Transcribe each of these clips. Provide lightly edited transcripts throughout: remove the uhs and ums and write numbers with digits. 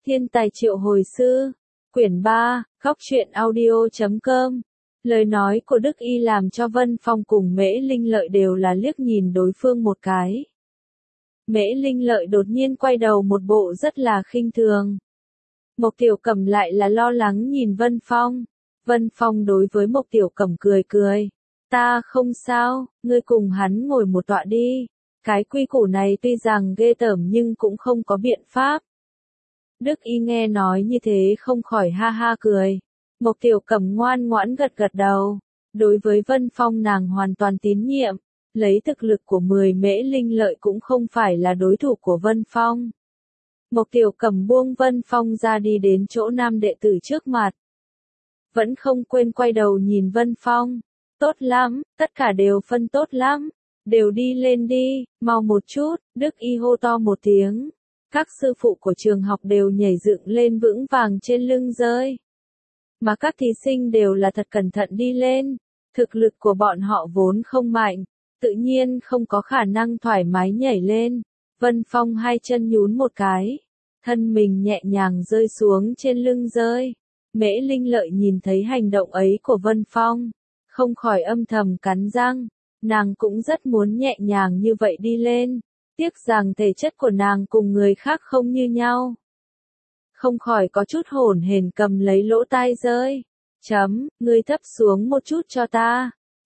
Thiên tài triệu hồi sư, quyển 3, góc truyện audio.com. Lời nói của Đức Y làm cho Vân Phong cùng Mễ Linh Lợi đều là liếc nhìn đối phương một cái. Mễ Linh Lợi đột nhiên quay đầu một bộ rất là khinh thường. Mộc Tiểu Cẩm lại là lo lắng nhìn Vân Phong. Vân Phong đối với Mộc Tiểu Cẩm cười cười. Ta không sao, ngươi cùng hắn ngồi một tọa đi. Cái quy củ này tuy rằng ghê tởm nhưng cũng không có biện pháp. Đức Y nghe nói như thế không khỏi ha ha cười. Mộc Tiểu Cẩm ngoan ngoãn gật gật đầu. Đối với Vân Phong nàng hoàn toàn tín nhiệm. Lấy thực lực của 10 Mễ Linh Lợi cũng không phải là đối thủ của Vân Phong. Mộc Tiểu Cẩm buông Vân Phong ra đi đến chỗ nam đệ tử trước mặt. Vẫn không quên quay đầu nhìn Vân Phong. Tốt lắm, tất cả đều phân tốt lắm. Đều đi lên đi, mau một chút, Đức Y hô to một tiếng. Các sư phụ của trường học đều nhảy dựng lên vững vàng trên lưng rơi. Mà các thí sinh đều là thật cẩn thận đi lên. Thực lực của bọn họ vốn không mạnh, tự nhiên không có khả năng thoải mái nhảy lên. Vân Phong hai chân nhún một cái, thân mình nhẹ nhàng rơi xuống trên lưng rơi. Mễ Linh Lợi nhìn thấy hành động ấy của Vân Phong, không khỏi âm thầm cắn răng. Nàng cũng rất muốn nhẹ nhàng như vậy đi lên, tiếc rằng thể chất của nàng cùng người khác không như nhau. Không khỏi có chút hổn hển cầm lấy lỗ tai rơi. Ngươi thấp xuống một chút cho ta.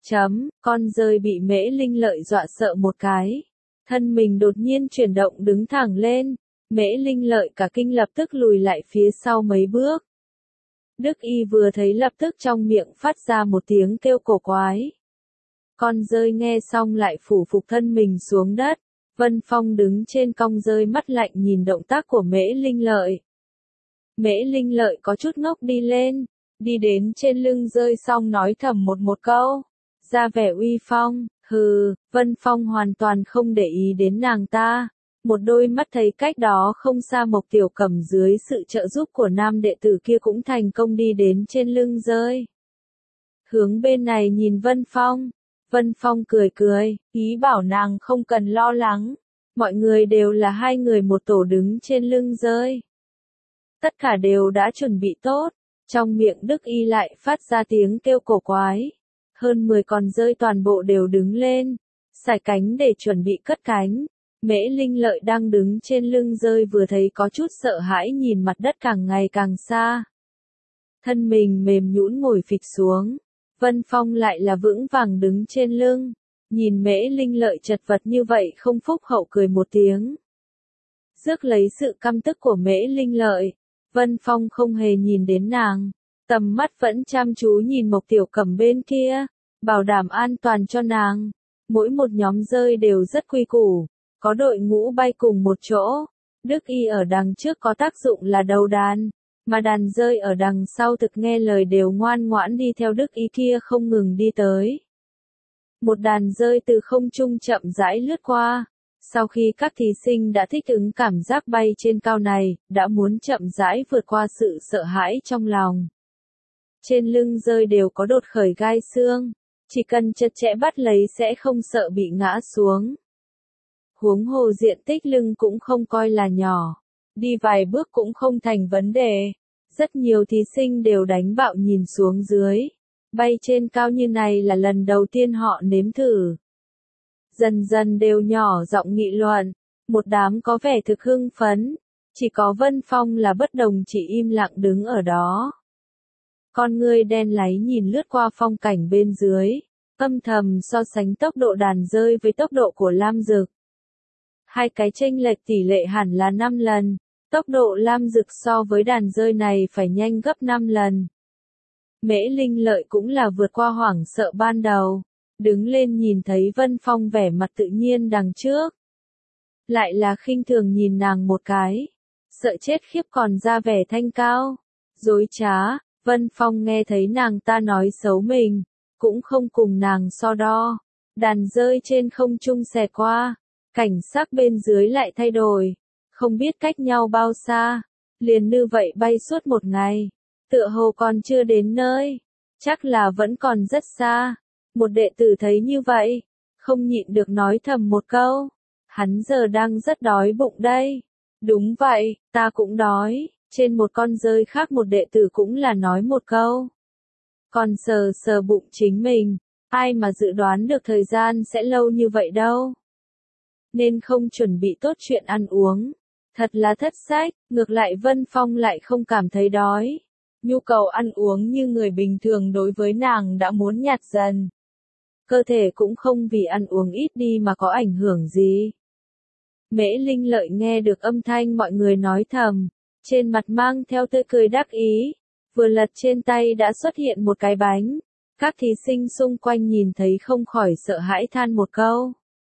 Con rơi bị Mễ Linh Lợi dọa sợ một cái. Thân mình đột nhiên chuyển động đứng thẳng lên. Mễ Linh Lợi cả kinh lập tức lùi lại phía sau mấy bước. Đức Y vừa thấy lập tức trong miệng phát ra một tiếng kêu cổ quái. Con rơi nghe xong lại phủ phục thân mình xuống đất. Vân Phong đứng trên cong rơi mắt lạnh nhìn động tác của Mễ Linh Lợi. Mễ Linh Lợi có chút ngốc đi lên, đi đến trên lưng rơi xong nói thầm một câu, ra vẻ uy phong. Vân Phong hoàn toàn không để ý đến nàng ta. Một đôi mắt thấy cách đó không xa Mộc Tiểu Cẩm dưới sự trợ giúp của nam đệ tử kia cũng thành công đi đến trên lưng rơi. Hướng bên này nhìn Vân Phong. Vân Phong cười cười, ý bảo nàng không cần lo lắng. Mọi người đều là hai người một tổ đứng trên lưng rơi. Tất cả đều đã chuẩn bị tốt. Trong miệng Đức Y lại phát ra tiếng kêu cổ quái. Hơn 10 con rơi toàn bộ đều đứng lên, sải cánh để chuẩn bị cất cánh. Mễ Linh Lợi đang đứng trên lưng rơi vừa thấy có chút sợ hãi nhìn mặt đất càng ngày càng xa. Thân mình mềm nhũn ngồi phịch xuống. Vân Phong lại là vững vàng đứng trên lưng. Nhìn Mễ Linh Lợi chật vật như vậy không phúc hậu cười một tiếng. Rước lấy sự căm tức của Mễ Linh Lợi. Vân Phong không hề nhìn đến nàng. Tầm mắt vẫn chăm chú nhìn Mộc Tiểu Cẩm bên kia. Bảo đảm an toàn cho nàng. Mỗi một nhóm rơi đều rất quy củ. Có đội ngũ bay cùng một chỗ. Đức Y ở đằng trước có tác dụng là đầu đàn. Mà đàn rơi ở đằng sau thực nghe lời đều ngoan ngoãn đi theo Đức Y kia không ngừng đi tới. Một đàn rơi từ không trung chậm rãi lướt qua. Sau khi các thí sinh đã thích ứng cảm giác bay trên cao này, đã muốn chậm rãi vượt qua sự sợ hãi trong lòng. Trên lưng rơi đều có đột khởi gai xương. Chỉ cần chặt chẽ bắt lấy sẽ không sợ bị ngã xuống. Huống hồ diện tích lưng cũng không coi là nhỏ. Đi vài bước cũng không thành vấn đề. Rất nhiều thí sinh đều đánh bạo nhìn xuống dưới. Bay trên cao như này là lần đầu tiên họ nếm thử. Dần dần đều nhỏ giọng nghị luận. Một đám có vẻ thực hưng phấn. Chỉ có Vân Phong là bất đồng chỉ im lặng đứng ở đó. Con ngươi đen láy nhìn lướt qua phong cảnh bên dưới. Âm thầm so sánh tốc độ đàn rơi với tốc độ của Lam Dực. Hai cái chênh lệch tỷ lệ hẳn là 5 lần. Tốc độ Lam Dực so với đàn rơi này phải nhanh gấp 5 lần. Mễ Linh Lợi cũng là vượt qua hoảng sợ ban đầu. Đứng lên nhìn thấy Vân Phong vẻ mặt tự nhiên đằng trước. Lại là khinh thường nhìn nàng một cái. Sợ chết khiếp còn ra vẻ thanh cao. Dối trá, Vân Phong nghe thấy nàng ta nói xấu mình. Cũng không cùng nàng so đo. Đàn rơi trên không trung xẹt qua. Cảnh sắc bên dưới lại thay đổi. Không biết cách nhau bao xa. Liền như vậy bay suốt một ngày. Tựa hồ còn chưa đến nơi. Chắc là vẫn còn rất xa. Một đệ tử thấy như vậy. Không nhịn được nói thầm một câu. Hắn giờ đang rất đói bụng đây. Đúng vậy, ta cũng đói. Trên một con rơi khác một đệ tử cũng là nói một câu. Còn sờ sờ bụng chính mình, ai mà dự đoán được thời gian sẽ lâu như vậy đâu. Nên không chuẩn bị tốt chuyện ăn uống. Thật là thất sách, ngược lại Vân Phong lại không cảm thấy đói. Nhu cầu ăn uống như người bình thường đối với nàng đã muốn nhạt dần. Cơ thể cũng không vì ăn uống ít đi mà có ảnh hưởng gì. Mễ Linh Lợi nghe được âm thanh mọi người nói thầm, trên mặt mang theo tươi cười đắc ý, vừa lật trên tay đã xuất hiện một cái bánh. Các thí sinh xung quanh nhìn thấy không khỏi sợ hãi than một câu.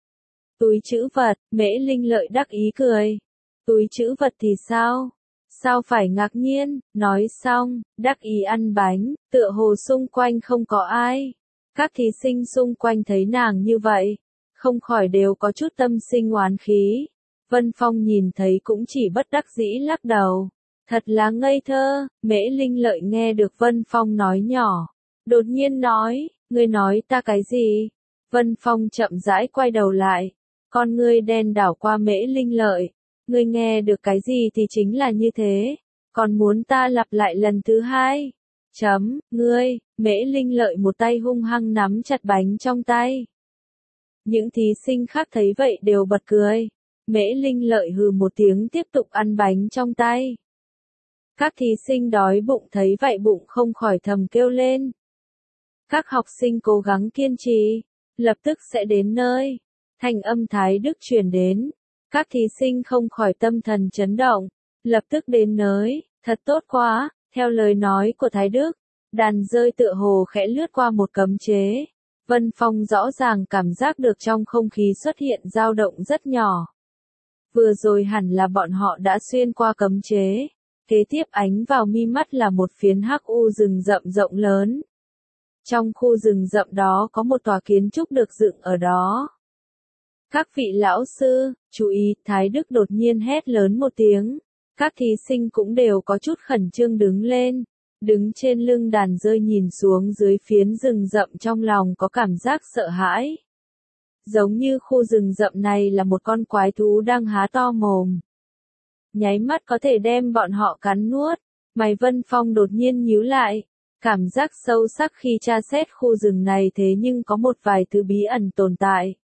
Túi trữ vật, Mễ Linh Lợi đắc ý cười. Túi trữ vật thì sao? Sao phải ngạc nhiên, nói xong, đắc ý ăn bánh, tựa hồ xung quanh không có ai. Các thí sinh xung quanh thấy nàng như vậy, không khỏi đều có chút tâm sinh oán khí. Vân Phong nhìn thấy cũng chỉ bất đắc dĩ lắc đầu. Thật là ngây thơ, Mễ Linh Lợi nghe được Vân Phong nói nhỏ. Đột nhiên nói, ngươi nói ta cái gì? Vân Phong chậm rãi quay đầu lại. Con ngươi đen đảo qua Mễ Linh Lợi. Ngươi nghe được cái gì thì chính là như thế. Còn muốn ta lặp lại lần thứ hai? Ngươi, Mễ Linh Lợi một tay hung hăng nắm chặt bánh trong tay. Những thí sinh khác thấy vậy đều bật cười. Mễ Linh Lợi hừ một tiếng tiếp tục ăn bánh trong tay. Các thí sinh đói bụng thấy vậy bụng không khỏi thầm kêu lên. Các học sinh cố gắng kiên trì, lập tức sẽ đến nơi. Thanh âm Thái Đức truyền đến. Các thí sinh không khỏi tâm thần chấn động, lập tức đến nơi, thật tốt quá, theo lời nói của Thái Đức, đàn rơi tựa hồ khẽ lướt qua một cấm chế. Vân Phong rõ ràng cảm giác được trong không khí xuất hiện dao động rất nhỏ. Vừa rồi hẳn là bọn họ đã xuyên qua cấm chế, kế tiếp ánh vào mi mắt là một phiến hắc u rừng rậm rộng lớn. Trong khu rừng rậm đó có một tòa kiến trúc được dựng ở đó. Các vị lão sư, chú ý, Thái Đức đột nhiên hét lớn một tiếng. Các thí sinh cũng đều có chút khẩn trương đứng lên. Đứng trên lưng đàn rơi nhìn xuống dưới phiến rừng rậm trong lòng có cảm giác sợ hãi. Giống như khu rừng rậm này là một con quái thú đang há to mồm. Nháy mắt có thể đem bọn họ cắn nuốt. Mày Vân Phong đột nhiên nhíu lại. Cảm giác sâu sắc khi tra xét khu rừng này thế nhưng có một vài thứ bí ẩn tồn tại.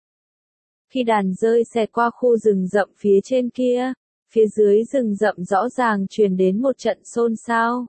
Khi đàn rơi xẹt qua khu rừng rậm phía trên kia, phía dưới rừng rậm rõ ràng truyền đến một trận xôn xao.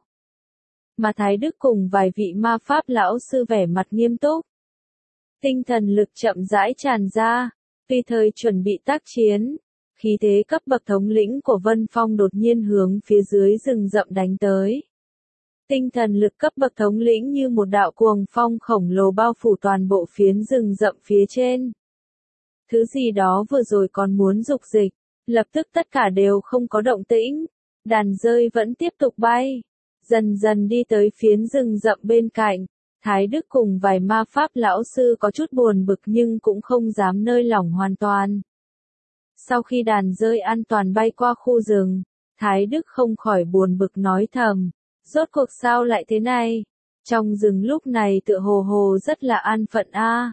Mà Thái Đức cùng vài vị ma pháp lão sư vẻ mặt nghiêm túc. Tinh thần lực chậm rãi tràn ra, tùy thời chuẩn bị tác chiến. Khí thế cấp bậc thống lĩnh của Vân Phong đột nhiên hướng phía dưới rừng rậm đánh tới. Tinh thần lực cấp bậc thống lĩnh như một đạo cuồng phong khổng lồ bao phủ toàn bộ phiến rừng rậm phía trên. Thứ gì đó vừa rồi còn muốn dục dịch, lập tức tất cả đều không có động tĩnh. Đàn rơi vẫn tiếp tục bay, dần dần đi tới phiến rừng rậm bên cạnh. Thái Đức cùng vài ma pháp lão sư có chút buồn bực nhưng cũng không dám nới lỏng hoàn toàn. Sau khi đàn rơi an toàn bay qua khu rừng, Thái Đức không khỏi buồn bực nói thầm, rốt cuộc sao lại thế này? Trong rừng lúc này tựa hồ hồ rất là an phận a.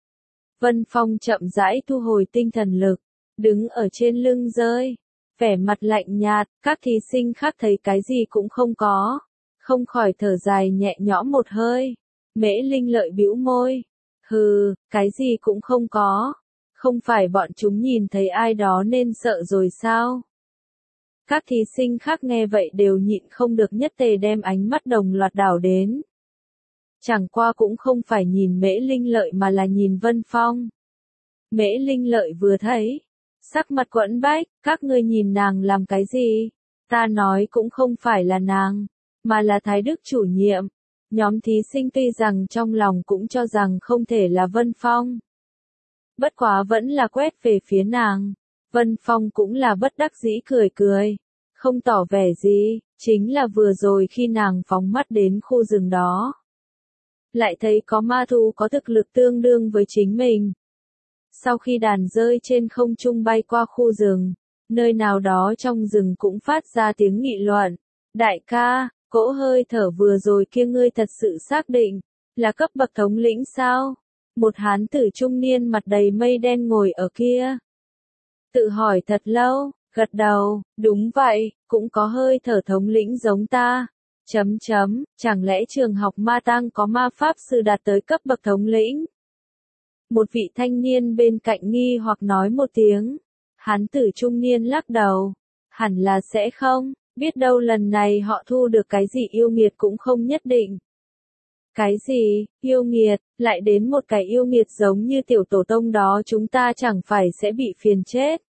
Vân Phong chậm rãi thu hồi tinh thần lực, đứng ở trên lưng rơi, vẻ mặt lạnh nhạt, các thí sinh khác thấy cái gì cũng không có, không khỏi thở dài nhẹ nhõm một hơi. Mễ Linh Lợi bĩu môi, hừ, cái gì cũng không có, không phải bọn chúng nhìn thấy ai đó nên sợ rồi sao? Các thí sinh khác nghe vậy đều nhịn không được nhất tề đem ánh mắt đồng loạt đảo đến. Chẳng qua cũng không phải nhìn Mễ Linh Lợi mà là nhìn Vân Phong. Mễ Linh Lợi vừa thấy, sắc mặt quẫn bách, các ngươi nhìn nàng làm cái gì? Ta nói cũng không phải là nàng, mà là Thái Đức chủ nhiệm. Nhóm thí sinh tuy rằng trong lòng cũng cho rằng không thể là Vân Phong. Bất quá vẫn là quét về phía nàng. Vân Phong cũng là bất đắc dĩ cười cười, không tỏ vẻ gì, chính là vừa rồi khi nàng phóng mắt đến khu rừng đó. Lại thấy có ma thú có thực lực tương đương với chính mình. Sau khi đàn rơi trên không trung bay qua khu rừng, nơi nào đó trong rừng cũng phát ra tiếng nghị luận. Đại ca, cỗ hơi thở vừa rồi kia ngươi thật sự xác định, là cấp bậc thống lĩnh sao? Một hán tử trung niên mặt đầy mây đen ngồi ở kia. Tự hỏi thật lâu, Gật đầu, đúng vậy, cũng có hơi thở thống lĩnh giống ta. Chẳng lẽ trường học ma tang có ma pháp sư đạt tới cấp bậc thống lĩnh? Một vị thanh niên bên cạnh nghi hoặc nói một tiếng. Hán tử trung niên lắc đầu. Hẳn là sẽ không, biết đâu lần này họ thu được cái gì yêu nghiệt cũng không nhất định. Cái gì, yêu nghiệt, lại đến một cái yêu nghiệt giống như tiểu tổ tông đó chúng ta chẳng phải sẽ bị phiền chết.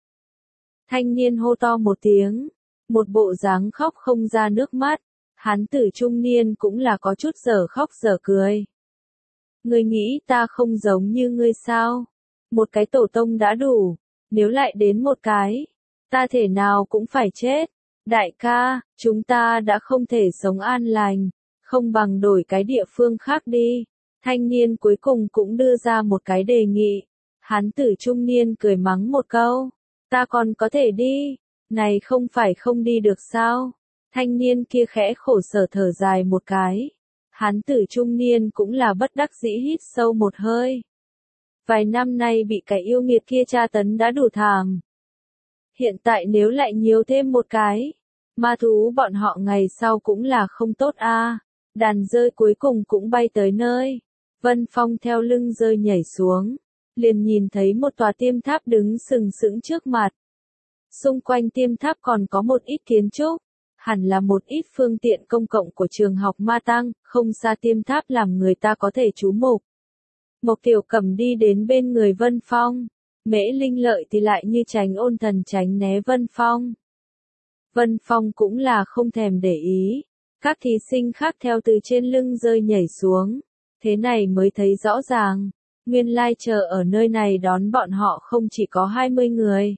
Thanh niên hô to một tiếng, một bộ dáng khóc không ra nước mắt, hán tử trung niên cũng là có chút dở khóc dở cười. Ngươi nghĩ ta không giống như ngươi sao? Một cái tổ tông đã đủ, nếu lại đến một cái, ta thể nào cũng phải chết. Đại ca, chúng ta đã không thể sống an lành, không bằng đổi cái địa phương khác đi. Thanh niên cuối cùng cũng đưa ra một cái đề nghị. Hán tử trung niên cười mắng một câu. Ta còn có thể đi, này không phải không đi được sao? Thanh niên kia khẽ khổ sở thở dài một cái. Hán tử trung niên cũng là bất đắc dĩ hít sâu một hơi. Vài năm nay bị cái yêu nghiệt kia tra tấn đã đủ thảm. Hiện tại nếu lại nhiều thêm một cái, ma thú bọn họ ngày sau cũng là không tốt a. Đàn rơi cuối cùng cũng bay tới nơi. Vân Phong theo lưng rơi nhảy xuống, liền nhìn thấy một tòa tiêm tháp đứng sừng sững trước mặt. Xung quanh tiêm tháp còn có một ít kiến trúc, hẳn là một ít phương tiện công cộng của trường học Ma Tăng, không xa tiêm tháp làm người ta có thể trú mục. Mộc Tiểu Cẩm đi đến bên người Vân Phong, Mễ Linh Lợi thì lại như tránh ôn thần tránh né Vân Phong. Vân Phong cũng là không thèm để ý, các thí sinh khác theo từ trên lưng rơi nhảy xuống, thế này mới thấy rõ ràng, nguyên lai chờ ở nơi này đón bọn họ không chỉ có 20 người,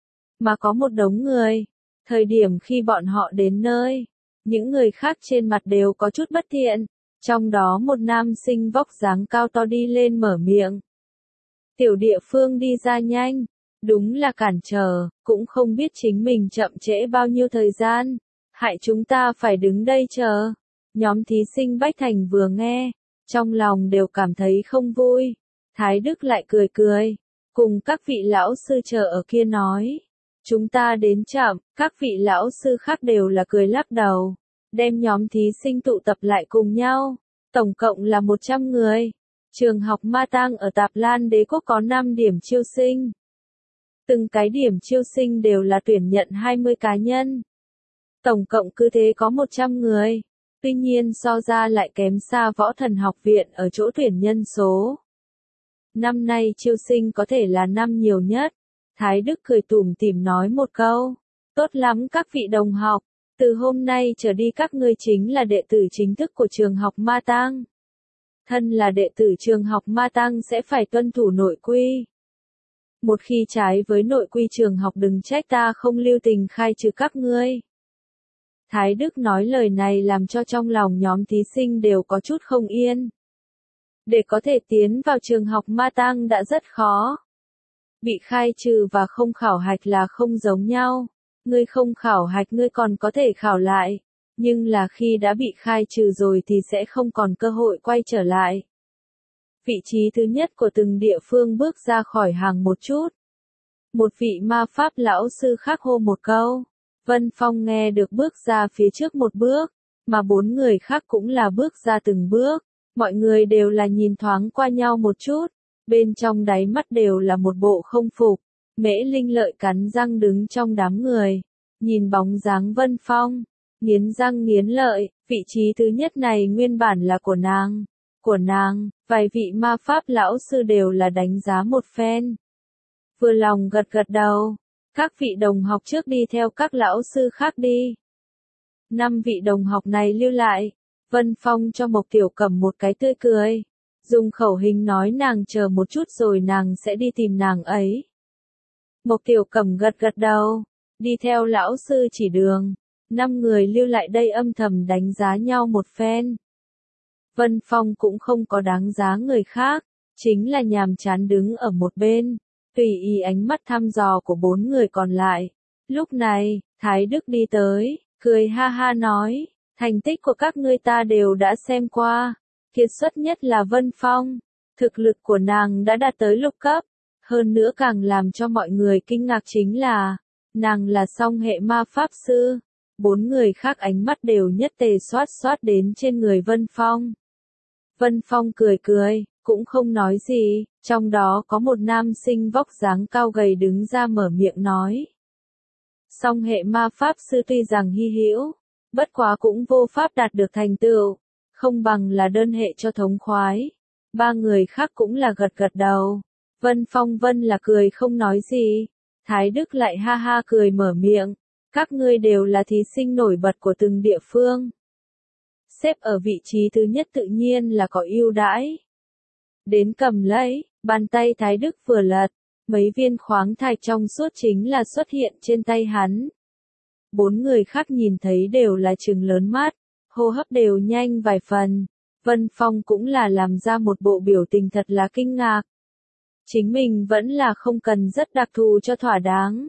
mà có một đống người. Thời điểm khi bọn họ đến nơi, những người khác trên mặt đều có chút bất thiện, trong đó một nam sinh vóc dáng cao to đi lên mở miệng. Tiểu địa phương đi ra nhanh, đúng là cản trở, cũng không biết chính mình chậm trễ bao nhiêu thời gian, hại chúng ta phải đứng đây chờ. Nhóm thí sinh Bách Thành vừa nghe, trong lòng đều cảm thấy không vui. Thái Đức lại cười cười, cùng các vị lão sư chờ ở kia nói. Chúng ta đến chậm, các vị lão sư khác đều là cười lắc đầu, đem nhóm thí sinh tụ tập lại cùng nhau, tổng cộng là 100 người. Trường học Ma Tang ở Tạp Lan Đế Quốc có 5 điểm chiêu sinh. Từng cái điểm chiêu sinh đều là tuyển nhận 20 cá nhân. Tổng cộng cứ thế có 100 người. Tuy nhiên so ra lại kém xa Võ Thần Học Viện ở chỗ tuyển nhân số. Năm nay chiêu sinh có thể là năm nhiều nhất. Thái Đức cười tủm tỉm nói một câu. Tốt lắm các vị đồng học. Từ hôm nay trở đi các ngươi chính là đệ tử chính thức của trường học Ma Tang. Thân là đệ tử trường học Ma Tang sẽ phải tuân thủ nội quy. Một khi trái với nội quy trường học đừng trách ta không lưu tình khai trừ các ngươi. Thái Đức nói lời này làm cho trong lòng nhóm thí sinh đều có chút không yên. Để có thể tiến vào trường học Ma Tang đã rất khó. Bị khai trừ và không khảo hạch là không giống nhau. Ngươi không khảo hạch ngươi còn có thể khảo lại. Nhưng là khi đã bị khai trừ rồi thì sẽ không còn cơ hội quay trở lại. Vị trí thứ nhất của từng địa phương bước ra khỏi hàng một chút. Một vị ma pháp lão sư khác hô một câu. Vân Phong nghe được bước ra phía trước một bước, mà 4 người khác cũng là bước ra từng bước. Mọi người đều là nhìn thoáng qua nhau một chút, bên trong đáy mắt đều là một bộ không phục. Mễ Linh Lợi cắn răng đứng trong đám người, nhìn bóng dáng Vân Phong, nghiến răng nghiến lợi, vị trí thứ nhất này nguyên bản là của nàng. Của nàng, vài vị ma pháp lão sư đều là đánh giá một phen. Vừa lòng gật gật đầu, các vị đồng học trước đi theo các lão sư khác đi. 5 vị đồng học này lưu lại, Vân Phong cho Mộc Tiểu Cẩm một cái tươi cười, dùng khẩu hình nói nàng chờ một chút rồi nàng sẽ đi tìm nàng ấy. Mộc Tiểu Cẩm gật gật đầu, đi theo lão sư chỉ đường, 5 người lưu lại đây âm thầm đánh giá nhau một phen. Vân Phong cũng không có đáng giá người khác, chính là nhàm chán đứng ở một bên, tùy ý ánh mắt thăm dò của 4 người còn lại. Lúc này, Thái Đức đi tới, cười ha ha nói, thành tích của các ngươi ta đều đã xem qua, kiệt xuất nhất là Vân Phong, thực lực của nàng đã đạt tới lục cấp, hơn nữa càng làm cho mọi người kinh ngạc chính là, Nàng là song hệ ma pháp sư. 4 người khác ánh mắt đều nhất tề xoát đến trên người Vân Phong. Vân Phong cười cười, cũng không nói gì, trong đó có một nam sinh vóc dáng cao gầy đứng ra mở miệng nói. Song hệ ma pháp sư tuy rằng hy hữu, bất quá cũng vô pháp đạt được thành tựu, không bằng là đơn hệ cho thống khoái. 3 người khác cũng là gật gật đầu. Vân Phong là cười không nói gì. Thái Đức lại ha ha cười mở miệng. Các ngươi đều là thí sinh nổi bật của từng địa phương. Xếp ở vị trí thứ nhất tự nhiên là có ưu đãi. Đến cầm lấy, bàn tay Thái Đức vừa lật, mấy viên khoáng thạch trong suốt chính là xuất hiện trên tay hắn. 4 người khác nhìn thấy đều là trừng lớn mắt, hô hấp đều nhanh vài phần. Vân Phong cũng là làm ra một bộ biểu tình thật là kinh ngạc. Chính mình vẫn là không cần rất đặc thù cho thỏa đáng.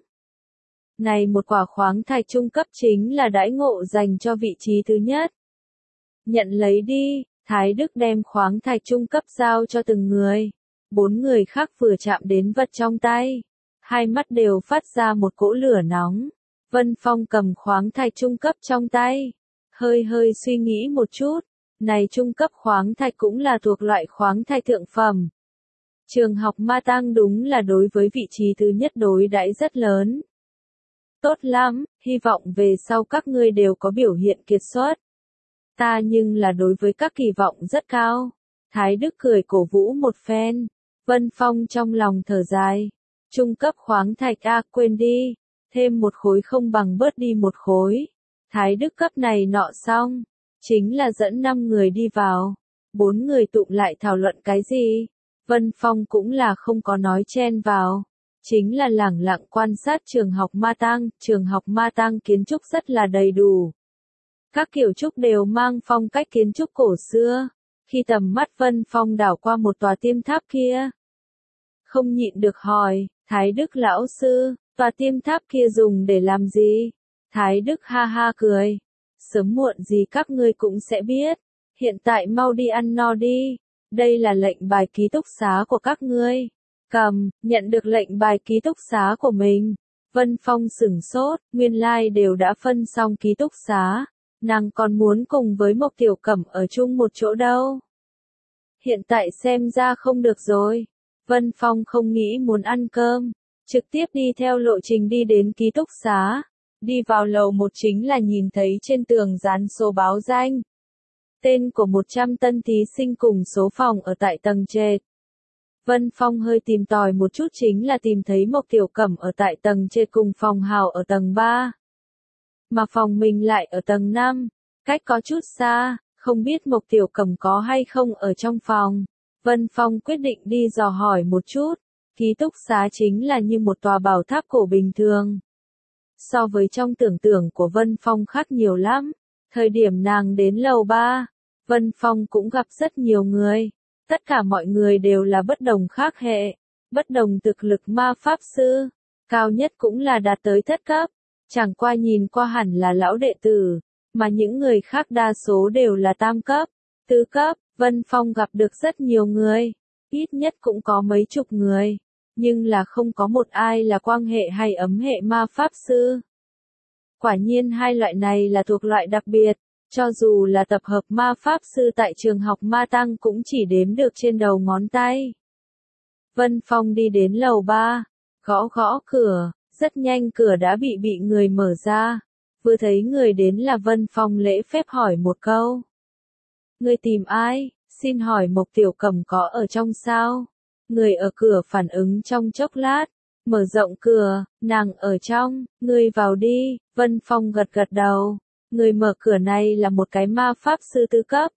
Này một quả khoáng thạch trung cấp chính là đãi ngộ dành cho vị trí thứ nhất. Nhận lấy đi, Thái Đức đem khoáng thạch trung cấp giao cho từng người. 4 người khác vừa chạm đến vật trong tay. Hai mắt đều phát ra một cỗ lửa nóng. Vân Phong cầm khoáng thạch trung cấp trong tay. Hơi suy nghĩ một chút. Này trung cấp khoáng thạch cũng là thuộc loại khoáng thạch thượng phẩm. Trường học Ma Tăng đúng là đối với vị trí thứ nhất đối đãi rất lớn. Tốt lắm, hy vọng về sau các ngươi đều có biểu hiện kiệt xuất. Ta nhưng là đối với các kỳ vọng rất cao. Thái Đức cười cổ vũ một phen. Vân Phong trong lòng thở dài. Trung cấp khoáng thạch quên đi. Thêm một khối không bằng bớt đi một khối. Thái Đức cấp này nọ xong. Chính là dẫn 5 người đi vào. 4 người tụng lại thảo luận cái gì. Vân Phong cũng là không có nói chen vào. Chính là lẳng lặng quan sát trường học Ma Tăng kiến trúc rất là đầy đủ. Các kiểu trúc đều mang phong cách kiến trúc cổ xưa. Khi tầm mắt Vân Phong đảo qua một tòa tiêm tháp kia. Không nhịn được hỏi, Thái Đức lão sư, tòa tiêm tháp kia dùng để làm gì? Thái Đức ha ha cười. Sớm muộn gì các ngươi cũng sẽ biết. Hiện tại mau đi ăn no đi. Đây là lệnh bài ký túc xá của các ngươi. Cầm, nhận được lệnh bài ký túc xá của mình. Vân Phong sửng sốt, nguyên lai đều đã phân xong ký túc xá. Nàng còn muốn cùng với Mộc Tiểu Cẩm ở chung một chỗ đâu. Hiện tại xem ra không được rồi. Vân Phong không nghĩ muốn ăn cơm. Trực tiếp đi theo lộ trình đi đến ký túc xá. Đi vào lầu 1 chính là nhìn thấy trên tường dán số báo danh. Tên của 100 tân thí sinh cùng số phòng ở tại tầng trệt. Vân Phong hơi tìm tòi một chút chính là tìm thấy Mộc Tiểu Cẩm ở tại tầng trệt cùng phòng Hào ở tầng 3. Mà phòng mình lại ở tầng 5, cách có chút xa, không biết Mộc Tiểu Cẩm có hay không ở trong phòng. Vân Phong quyết định đi dò hỏi một chút, ký túc xá chính là như một tòa bảo tháp cổ bình thường. So với trong tưởng tượng của Vân Phong khác nhiều lắm, thời điểm nàng đến lầu 3, Vân Phong cũng gặp rất nhiều người, tất cả mọi người đều là bất đồng khác hệ, bất đồng thực lực ma pháp sư, cao nhất cũng là đạt tới thất cấp. Chẳng qua nhìn qua hẳn là lão đệ tử, mà những người khác đa số đều là tam cấp, tứ cấp. Vân Phong gặp được rất nhiều người, ít nhất cũng có mấy chục người, nhưng là không có một ai là quang hệ hay ấm hệ ma pháp sư. Quả nhiên hai loại này là thuộc loại đặc biệt, cho dù là tập hợp ma pháp sư tại trường học Ma Tăng cũng chỉ đếm được trên đầu ngón tay. Vân Phong đi đến lầu 3, gõ cửa. Rất nhanh cửa đã bị người mở ra. Vừa thấy người đến là Vân Phong lễ phép hỏi một câu. Người tìm ai? Xin hỏi Mộc Tiểu Cẩm có ở trong sao? Người ở cửa phản ứng trong chốc lát. Mở rộng cửa, nàng ở trong, người vào đi. Vân Phong gật đầu. Người mở cửa này là một cái ma pháp sư tứ cấp.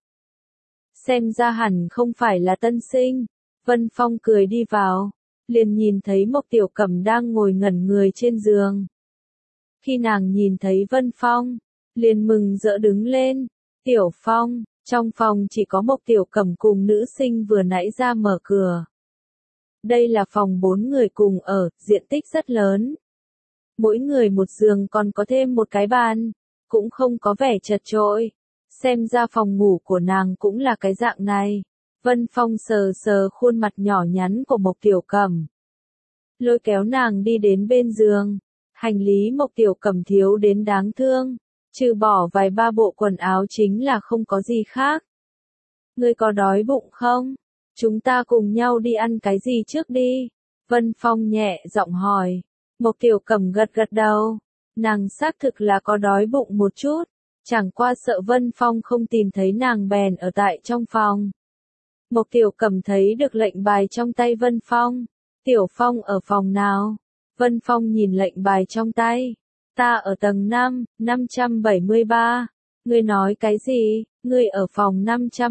Xem ra hẳn không phải là tân sinh. Vân Phong cười đi vào. Liền nhìn thấy Mộc Tiểu Cẩm đang ngồi ngẩn người trên giường. Khi nàng nhìn thấy Vân Phong, liền mừng rỡ đứng lên. Tiểu Phong, trong phòng chỉ có Mộc Tiểu Cẩm cùng nữ sinh vừa nãy ra mở cửa. Đây là phòng 4 người cùng ở, diện tích rất lớn. Mỗi người một giường còn có thêm một cái bàn, cũng không có vẻ chật chội. Xem ra phòng ngủ của nàng cũng là cái dạng này. Vân Phong sờ khuôn mặt nhỏ nhắn của Mộc Tiểu Cẩm. Lôi kéo nàng đi đến bên giường. Hành lý Mộc Tiểu Cẩm thiếu đến đáng thương, trừ bỏ vài ba bộ quần áo chính là không có gì khác. Ngươi có đói bụng không? Chúng ta cùng nhau đi ăn cái gì trước đi? Vân Phong nhẹ giọng hỏi. Mộc Tiểu Cẩm gật gật đầu. Nàng xác thực là có đói bụng một chút, chẳng qua sợ Vân Phong không tìm thấy nàng bèn ở tại trong phòng. Mộc Tiểu Cẩm thấy được lệnh bài trong tay Vân Phong. Tiểu Phong ở phòng nào? Vân Phong nhìn lệnh bài trong tay. Ta ở tầng 5, 573. Ngươi nói cái gì? Ngươi ở phòng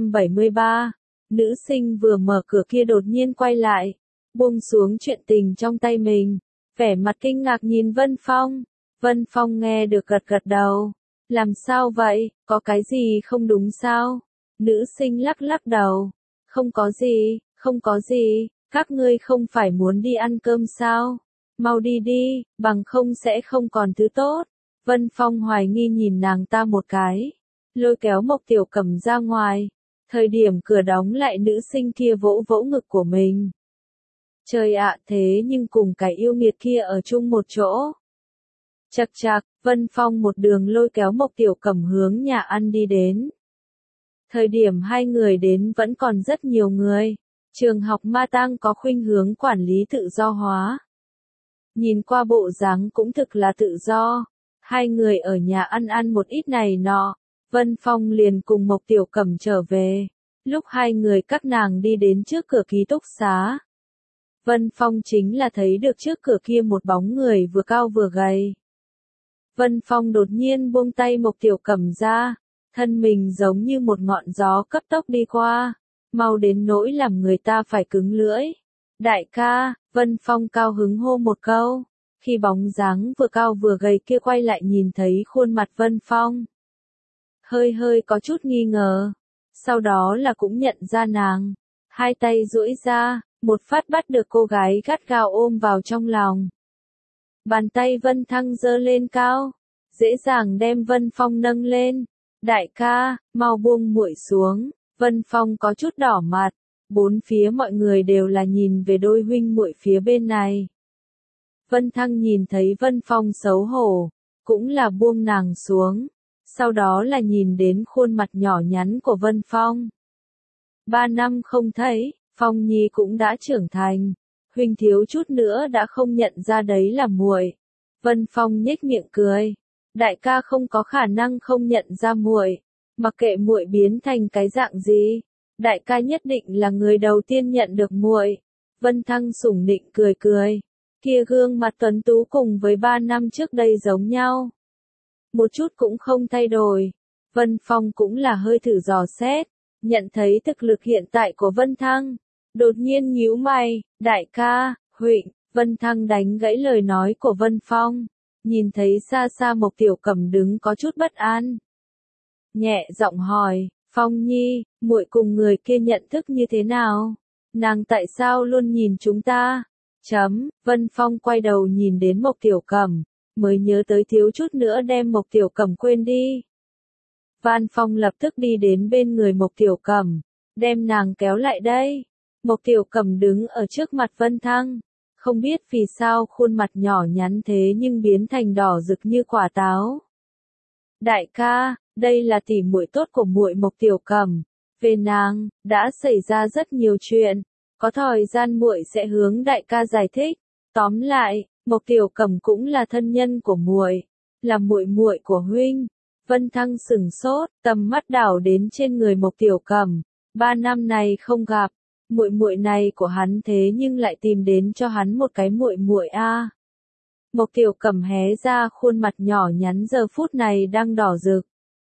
573. Nữ sinh vừa mở cửa kia đột nhiên quay lại, buông xuống chuyện tình trong tay mình, vẻ mặt kinh ngạc nhìn Vân Phong. Vân Phong nghe được gật gật đầu. Làm sao vậy, có cái gì không đúng sao? Nữ sinh lắc lắc đầu. Không có gì, không có gì, các ngươi không phải muốn đi ăn cơm sao? Mau đi đi, bằng không sẽ không còn thứ tốt. Vân Phong hoài nghi nhìn nàng ta một cái, lôi kéo Mộc Tiểu Cẩm ra ngoài. Thời điểm cửa đóng lại, nữ sinh kia vỗ vỗ ngực của mình. Trời ạ, thế nhưng cùng cái yêu nghiệt kia ở chung một chỗ. Chậc chậc, Vân Phong một đường lôi kéo Mộc Tiểu Cẩm hướng nhà ăn đi đến. Thời điểm hai người đến vẫn còn rất nhiều người. Trường học Ma Tang có khuynh hướng quản lý tự do hóa. Nhìn qua bộ dáng cũng thực là tự do. Hai người ở nhà ăn một ít này nọ. Vân Phong liền cùng Mộc Tiểu Cẩm trở về. Lúc hai người các nàng đi đến trước cửa ký túc xá, Vân Phong chính là thấy được trước cửa kia một bóng người vừa cao vừa gầy. Vân Phong đột nhiên buông tay Mộc Tiểu Cẩm ra, thân mình giống như một ngọn gió cấp tốc đi qua, mau đến nỗi làm người ta phải cứng lưỡi. Đại ca, Vân Phong cao hứng hô một câu, khi bóng dáng vừa cao vừa gầy kia quay lại nhìn thấy khuôn mặt Vân Phong. Hơi có chút nghi ngờ, sau đó là cũng nhận ra nàng, hai tay duỗi ra, một phát bắt được cô gái gắt gao ôm vào trong lòng. Bàn tay Vân Thăng giơ lên cao, dễ dàng đem Vân Phong nâng lên. Đại ca, mau buông muội xuống. Vân Phong có chút đỏ mặt, bốn phía mọi người đều là nhìn về đôi huynh muội phía bên này. Vân Thăng nhìn thấy Vân Phong xấu hổ, cũng là buông nàng xuống, sau đó là nhìn đến khuôn mặt nhỏ nhắn của Vân Phong. 3 năm không thấy, Phong Nhi cũng đã trưởng thành, huynh thiếu chút nữa đã không nhận ra đấy là muội. Vân Phong nhếch miệng cười, đại ca không có khả năng không nhận ra muội, mặc kệ muội biến thành cái dạng gì, đại ca nhất định là người đầu tiên nhận được muội. Vân Thăng sủng nịnh cười cười, kia gương mặt tuấn tú cùng với 3 năm trước đây giống nhau, một chút cũng không thay đổi. Vân Phong cũng là hơi thử dò xét, nhận thấy thực lực hiện tại của Vân Thăng, đột nhiên nhíu mày, đại ca, huynh. Vân Thăng đánh gãy lời nói của Vân Phong, nhìn thấy xa xa Mộc Tiểu Cẩm đứng có chút bất an. Nhẹ giọng hỏi, Phong Nhi, muội cùng người kia nhận thức như thế nào? Nàng tại sao luôn nhìn chúng ta? Vân Phong quay đầu nhìn đến Mộc Tiểu Cẩm, mới nhớ tới thiếu chút nữa đem Mộc Tiểu Cẩm quên đi. Vân Phong lập tức đi đến bên người Mộc Tiểu Cẩm, đem nàng kéo lại đây. Mộc Tiểu Cẩm đứng ở trước mặt Vân Thăng, không biết vì sao khuôn mặt nhỏ nhắn thế nhưng biến thành đỏ rực như quả táo. Đại ca, đây là tỷ muội tốt của muội Mộc Tiểu Cẩm, về nàng đã xảy ra rất nhiều chuyện, có thời gian muội sẽ hướng đại ca giải thích. Tóm lại, Mộc Tiểu Cẩm cũng là thân nhân của muội, là muội muội của huynh. Vân Thăng sững sốt, tầm mắt đảo đến trên người Mộc Tiểu Cẩm. 3 năm này không gặp, muội muội này của hắn thế nhưng lại tìm đến cho hắn một cái muội muội a. Mộc Tiểu Cẩm hé ra khuôn mặt nhỏ nhắn giờ phút này đang đỏ rực.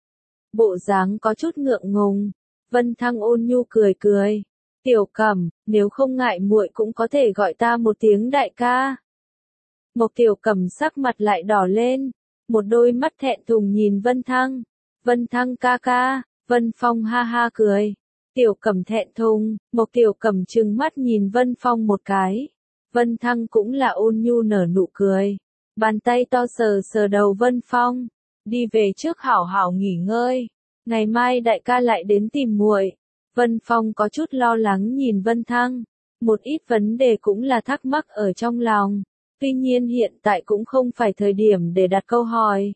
Bộ dáng có chút ngượng ngùng. Vân Thăng ôn nhu cười cười. Tiểu Cẩm, nếu không ngại muội cũng có thể gọi ta một tiếng đại ca. Mộc Tiểu Cẩm sắc mặt lại đỏ lên, một đôi mắt thẹn thùng nhìn Vân Thăng. Vân Thăng ca ca. Vân Phong ha ha cười. Tiểu Cẩm thẹn thùng, Mộc Tiểu Cẩm trừng mắt nhìn Vân Phong một cái. Vân Thăng cũng là ôn nhu nở nụ cười. Bàn tay to sờ sờ đầu Vân Phong. Đi về trước hảo hảo nghỉ ngơi. Ngày mai đại ca lại đến tìm muội. Vân Phong có chút lo lắng nhìn Vân Thăng. Một ít vấn đề cũng là thắc mắc ở trong lòng. Tuy nhiên hiện tại cũng không phải thời điểm để đặt câu hỏi.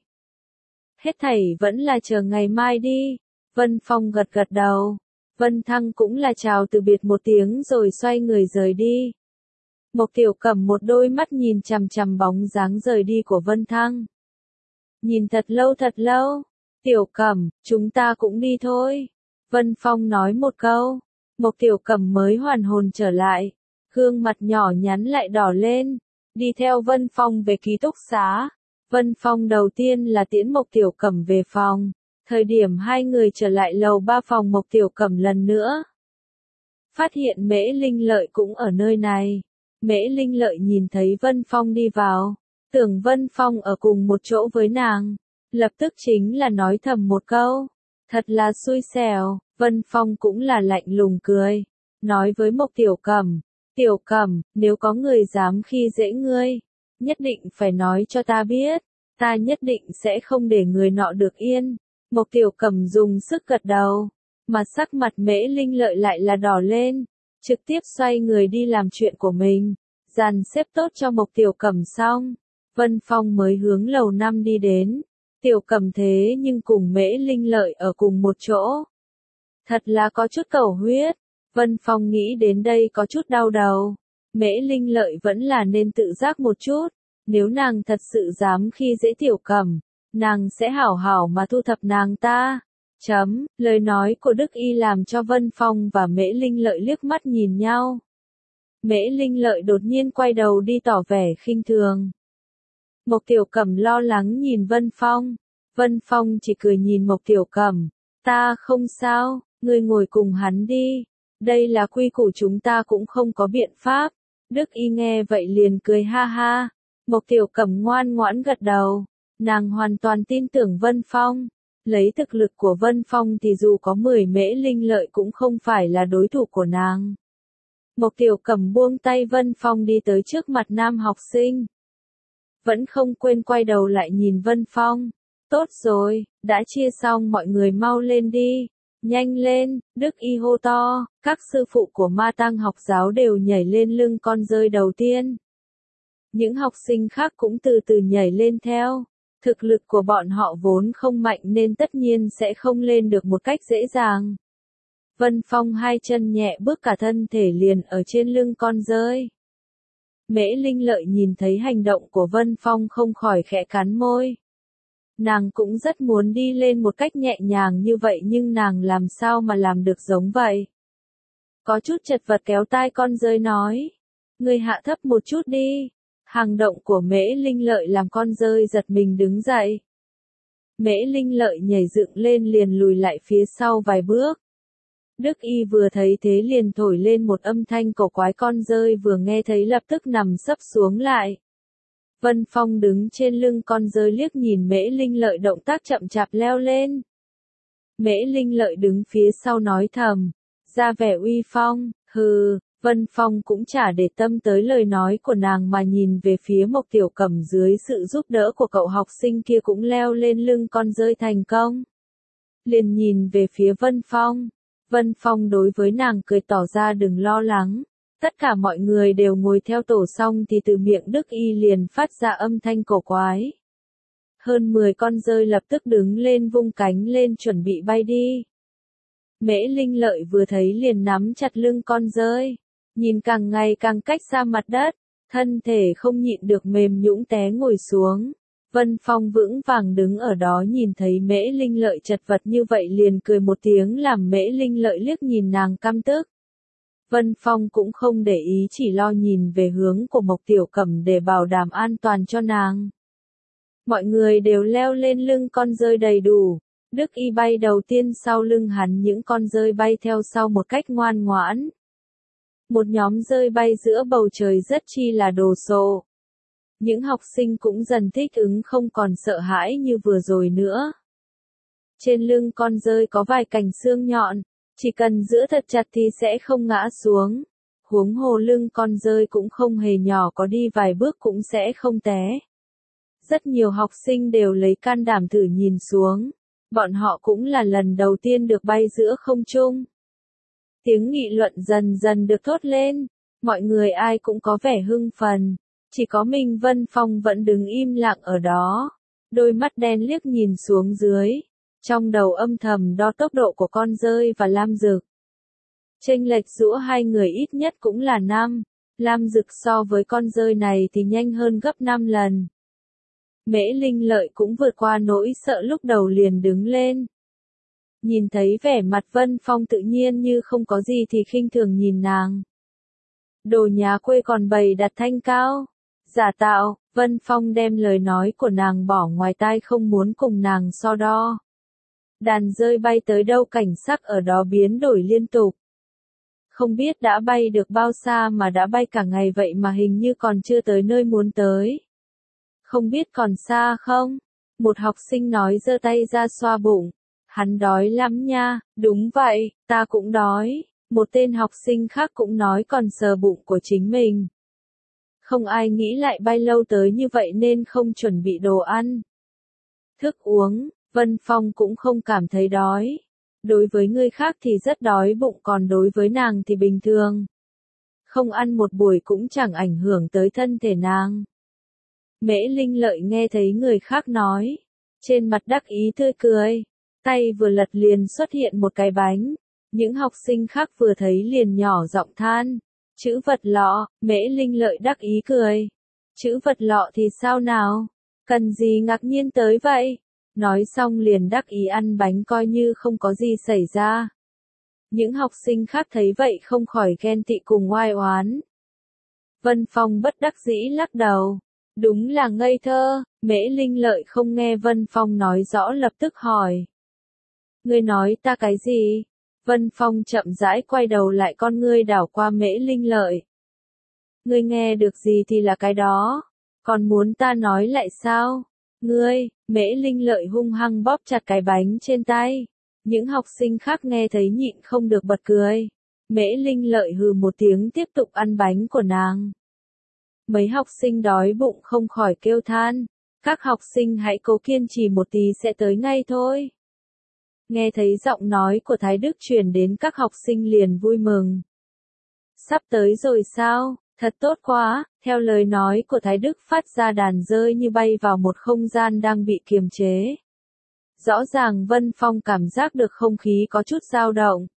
Hết thảy vẫn là chờ ngày mai đi. Vân Phong gật gật đầu. Vân Thăng cũng là chào từ biệt một tiếng rồi xoay người rời đi. Mộc Tiểu Cẩm một đôi mắt nhìn chằm chằm bóng dáng rời đi của Vân Thăng. Nhìn thật lâu. Tiểu Cẩm, chúng ta cũng đi thôi. Vân Phong nói một câu. Mộc Tiểu Cẩm mới hoàn hồn trở lại. Gương mặt nhỏ nhắn lại đỏ lên. Đi theo Vân Phong về ký túc xá. Vân Phong đầu tiên là tiễn Mộc Tiểu Cẩm về phòng. Thời điểm hai người trở lại lầu 3 phòng Mộc Tiểu Cẩm lần nữa. Phát hiện Mễ Linh Lợi cũng ở nơi này. Mễ Linh Lợi nhìn thấy Vân Phong đi vào. Tưởng Vân Phong ở cùng một chỗ với nàng. Lập tức chính là nói thầm một câu. Thật là xui xẻo. Vân Phong cũng là lạnh lùng cười. Nói với Mộc Tiểu Cẩm. Tiểu Cẩm, nếu có người dám khi dễ ngươi, nhất định phải nói cho ta biết. Ta nhất định sẽ không để người nọ được yên. Mộc Tiểu Cẩm dùng sức gật đầu. Mà sắc mặt Mễ Linh Lợi lại là đỏ lên. Trực tiếp xoay người đi làm chuyện của mình. Dàn xếp tốt cho Mộc Tiểu Cẩm xong. Vân Phong mới hướng lầu 5 đi đến. Tiểu Cẩm thế nhưng cùng Mễ Linh Lợi ở cùng một chỗ. Thật là có chút cầu huyết. Vân Phong nghĩ đến đây có chút đau đầu. Mễ Linh Lợi vẫn là nên tự giác một chút. Nếu nàng thật sự dám khi dễ Tiểu Cẩm, nàng sẽ hảo hảo mà thu thập nàng ta. Lời nói của Đức Y làm cho Vân Phong và Mễ Linh Lợi liếc mắt nhìn nhau. Mễ Linh Lợi đột nhiên quay đầu đi tỏ vẻ khinh thường. Mộc Tiểu Cẩm lo lắng nhìn Vân Phong. Vân Phong chỉ cười nhìn Mộc Tiểu Cẩm. Ta không sao, ngươi ngồi cùng hắn đi. Đây là quy củ chúng ta cũng không có biện pháp. Đức Y nghe vậy liền cười ha ha. Mộc Tiểu Cẩm ngoan ngoãn gật đầu. Nàng hoàn toàn tin tưởng Vân Phong. Lấy thực lực của Vân Phong thì dù có 10 Mễ Linh Lợi cũng không phải là đối thủ của nàng. Mộc Tiểu Cẩm buông tay Vân Phong đi tới trước mặt nam học sinh. Vẫn không quên quay đầu lại nhìn Vân Phong. Tốt rồi, đã chia xong mọi người mau lên đi. Nhanh lên, Đức Y hô to. Các sư phụ của Ma Tăng học giáo đều nhảy lên lưng con rơi đầu tiên. Những học sinh khác cũng từ từ nhảy lên theo. Thực lực của bọn họ vốn không mạnh nên tất nhiên sẽ không lên được một cách dễ dàng. Vân Phong hai chân nhẹ bước cả thân thể liền ở trên lưng con rơi. Mễ Linh Lợi nhìn thấy hành động của Vân Phong không khỏi khẽ cắn môi. Nàng cũng rất muốn đi lên một cách nhẹ nhàng như vậy nhưng nàng làm sao mà làm được giống vậy. Có chút chật vật kéo tai con rơi nói. Ngươi hạ thấp một chút đi. Hành động của Mễ Linh Lợi làm con rơi giật mình đứng dậy. Mễ Linh Lợi nhảy dựng lên liền lùi lại phía sau vài bước. Đức Y vừa thấy thế liền thổi lên một âm thanh cổ quái, con rơi vừa nghe thấy lập tức nằm sấp xuống lại. Vân Phong đứng trên lưng con rơi liếc nhìn Mễ Linh Lợi động tác chậm chạp leo lên. Mễ Linh Lợi đứng phía sau nói thầm, ra vẻ uy phong, hừ. Vân Phong cũng chả để tâm tới lời nói của nàng mà nhìn về phía Mộc Tiểu Cẩm dưới sự giúp đỡ của cậu học sinh kia cũng leo lên lưng con rơi thành công. Liền nhìn về phía Vân Phong. Vân Phong đối với nàng cười tỏ ra đừng lo lắng. Tất cả mọi người đều ngồi theo tổ xong thì từ miệng Đức Y liền phát ra âm thanh cổ quái. Hơn 10 con rơi lập tức đứng lên vung cánh lên chuẩn bị bay đi. Mễ Linh Lợi vừa thấy liền nắm chặt lưng con rơi. Nhìn càng ngày càng cách xa mặt đất, thân thể không nhịn được mềm nhũn té ngồi xuống. Vân Phong vững vàng đứng ở đó nhìn thấy Mễ Linh Lợi chật vật như vậy liền cười một tiếng làm Mễ Linh Lợi liếc nhìn nàng căm tức. Vân Phong cũng không để ý chỉ lo nhìn về hướng của Mộc Tiểu Cẩm để bảo đảm an toàn cho nàng. Mọi người đều leo lên lưng con rơi đầy đủ. Đức Y bay đầu tiên sau lưng hắn những con rơi bay theo sau một cách ngoan ngoãn. Một nhóm rơi bay giữa bầu trời rất chi là đồ sộ. Những học sinh cũng dần thích ứng không còn sợ hãi như vừa rồi nữa. Trên lưng con rơi có vài cành xương nhọn, chỉ cần giữ thật chặt thì sẽ không ngã xuống. Huống hồ lưng con rơi cũng không hề nhỏ, có đi vài bước cũng sẽ không té. Rất nhiều học sinh đều lấy can đảm thử nhìn xuống. Bọn họ cũng là lần đầu tiên được bay giữa không trung. Tiếng nghị luận dần dần được thốt lên. Mọi người ai cũng có vẻ hưng phấn. Chỉ có mình Vân Phong vẫn đứng im lặng ở đó, đôi mắt đen liếc nhìn xuống dưới, trong đầu âm thầm đo tốc độ của con dơi và Lam Dực. Chênh lệch giữa hai người ít nhất cũng là 5, Lam Dực so với con dơi này thì nhanh hơn gấp 5 lần. Mễ Linh Lợi cũng vượt qua nỗi sợ lúc đầu liền đứng lên. Nhìn thấy vẻ mặt Vân Phong tự nhiên như không có gì thì khinh thường nhìn nàng. Đồ nhà quê còn bày đặt thanh cao. Giả tạo, Vân Phong đem lời nói của nàng bỏ ngoài tai không muốn cùng nàng so đo. Đàn dơi bay tới đâu cảnh sắc ở đó biến đổi liên tục. Không biết đã bay được bao xa mà đã bay cả ngày vậy mà hình như còn chưa tới nơi muốn tới. Không biết còn xa không? Một học sinh nói giơ tay ra xoa bụng. Hắn đói lắm nha, đúng vậy, ta cũng đói. Một tên học sinh khác cũng nói còn sờ bụng của chính mình. Không ai nghĩ lại bay lâu tới như vậy nên không chuẩn bị đồ ăn. Thức uống, Vân Phong cũng không cảm thấy đói. Đối với người khác thì rất đói bụng còn đối với nàng thì bình thường. Không ăn một buổi cũng chẳng ảnh hưởng tới thân thể nàng. Mễ Linh Lợi nghe thấy người khác nói. Trên mặt đắc ý tươi cười. Tay vừa lật liền xuất hiện một cái bánh. Những học sinh khác vừa thấy liền nhỏ giọng than. Chữ vật lọ, Mễ Linh Lợi đắc ý cười. Chữ vật lọ thì sao nào? Cần gì ngạc nhiên tới vậy? Nói xong liền đắc ý ăn bánh coi như không có gì xảy ra. Những học sinh khác thấy vậy không khỏi ghen tị cùng oai oán. Vân Phong bất đắc dĩ lắc đầu. Đúng là ngây thơ, Mễ Linh Lợi không nghe Vân Phong nói rõ lập tức hỏi. Ngươi nói ta cái gì? Vân Phong chậm rãi quay đầu lại con ngươi đảo qua Mễ Linh Lợi. Ngươi nghe được gì thì là cái đó, còn muốn ta nói lại sao? Ngươi, Mễ Linh Lợi hung hăng bóp chặt cái bánh trên tay. Những học sinh khác nghe thấy nhịn không được bật cười. Mễ Linh Lợi hừ một tiếng tiếp tục ăn bánh của nàng. Mấy học sinh đói bụng không khỏi kêu than. Các học sinh hãy cố kiên trì một tí sẽ tới ngay thôi. Nghe thấy giọng nói của Thái Đức truyền đến các học sinh liền vui mừng. Sắp tới rồi sao? Thật tốt quá, theo lời nói của Thái Đức phát ra đàn dơi như bay vào một không gian đang bị kiềm chế. Rõ ràng Vân Phong cảm giác được không khí có chút dao động.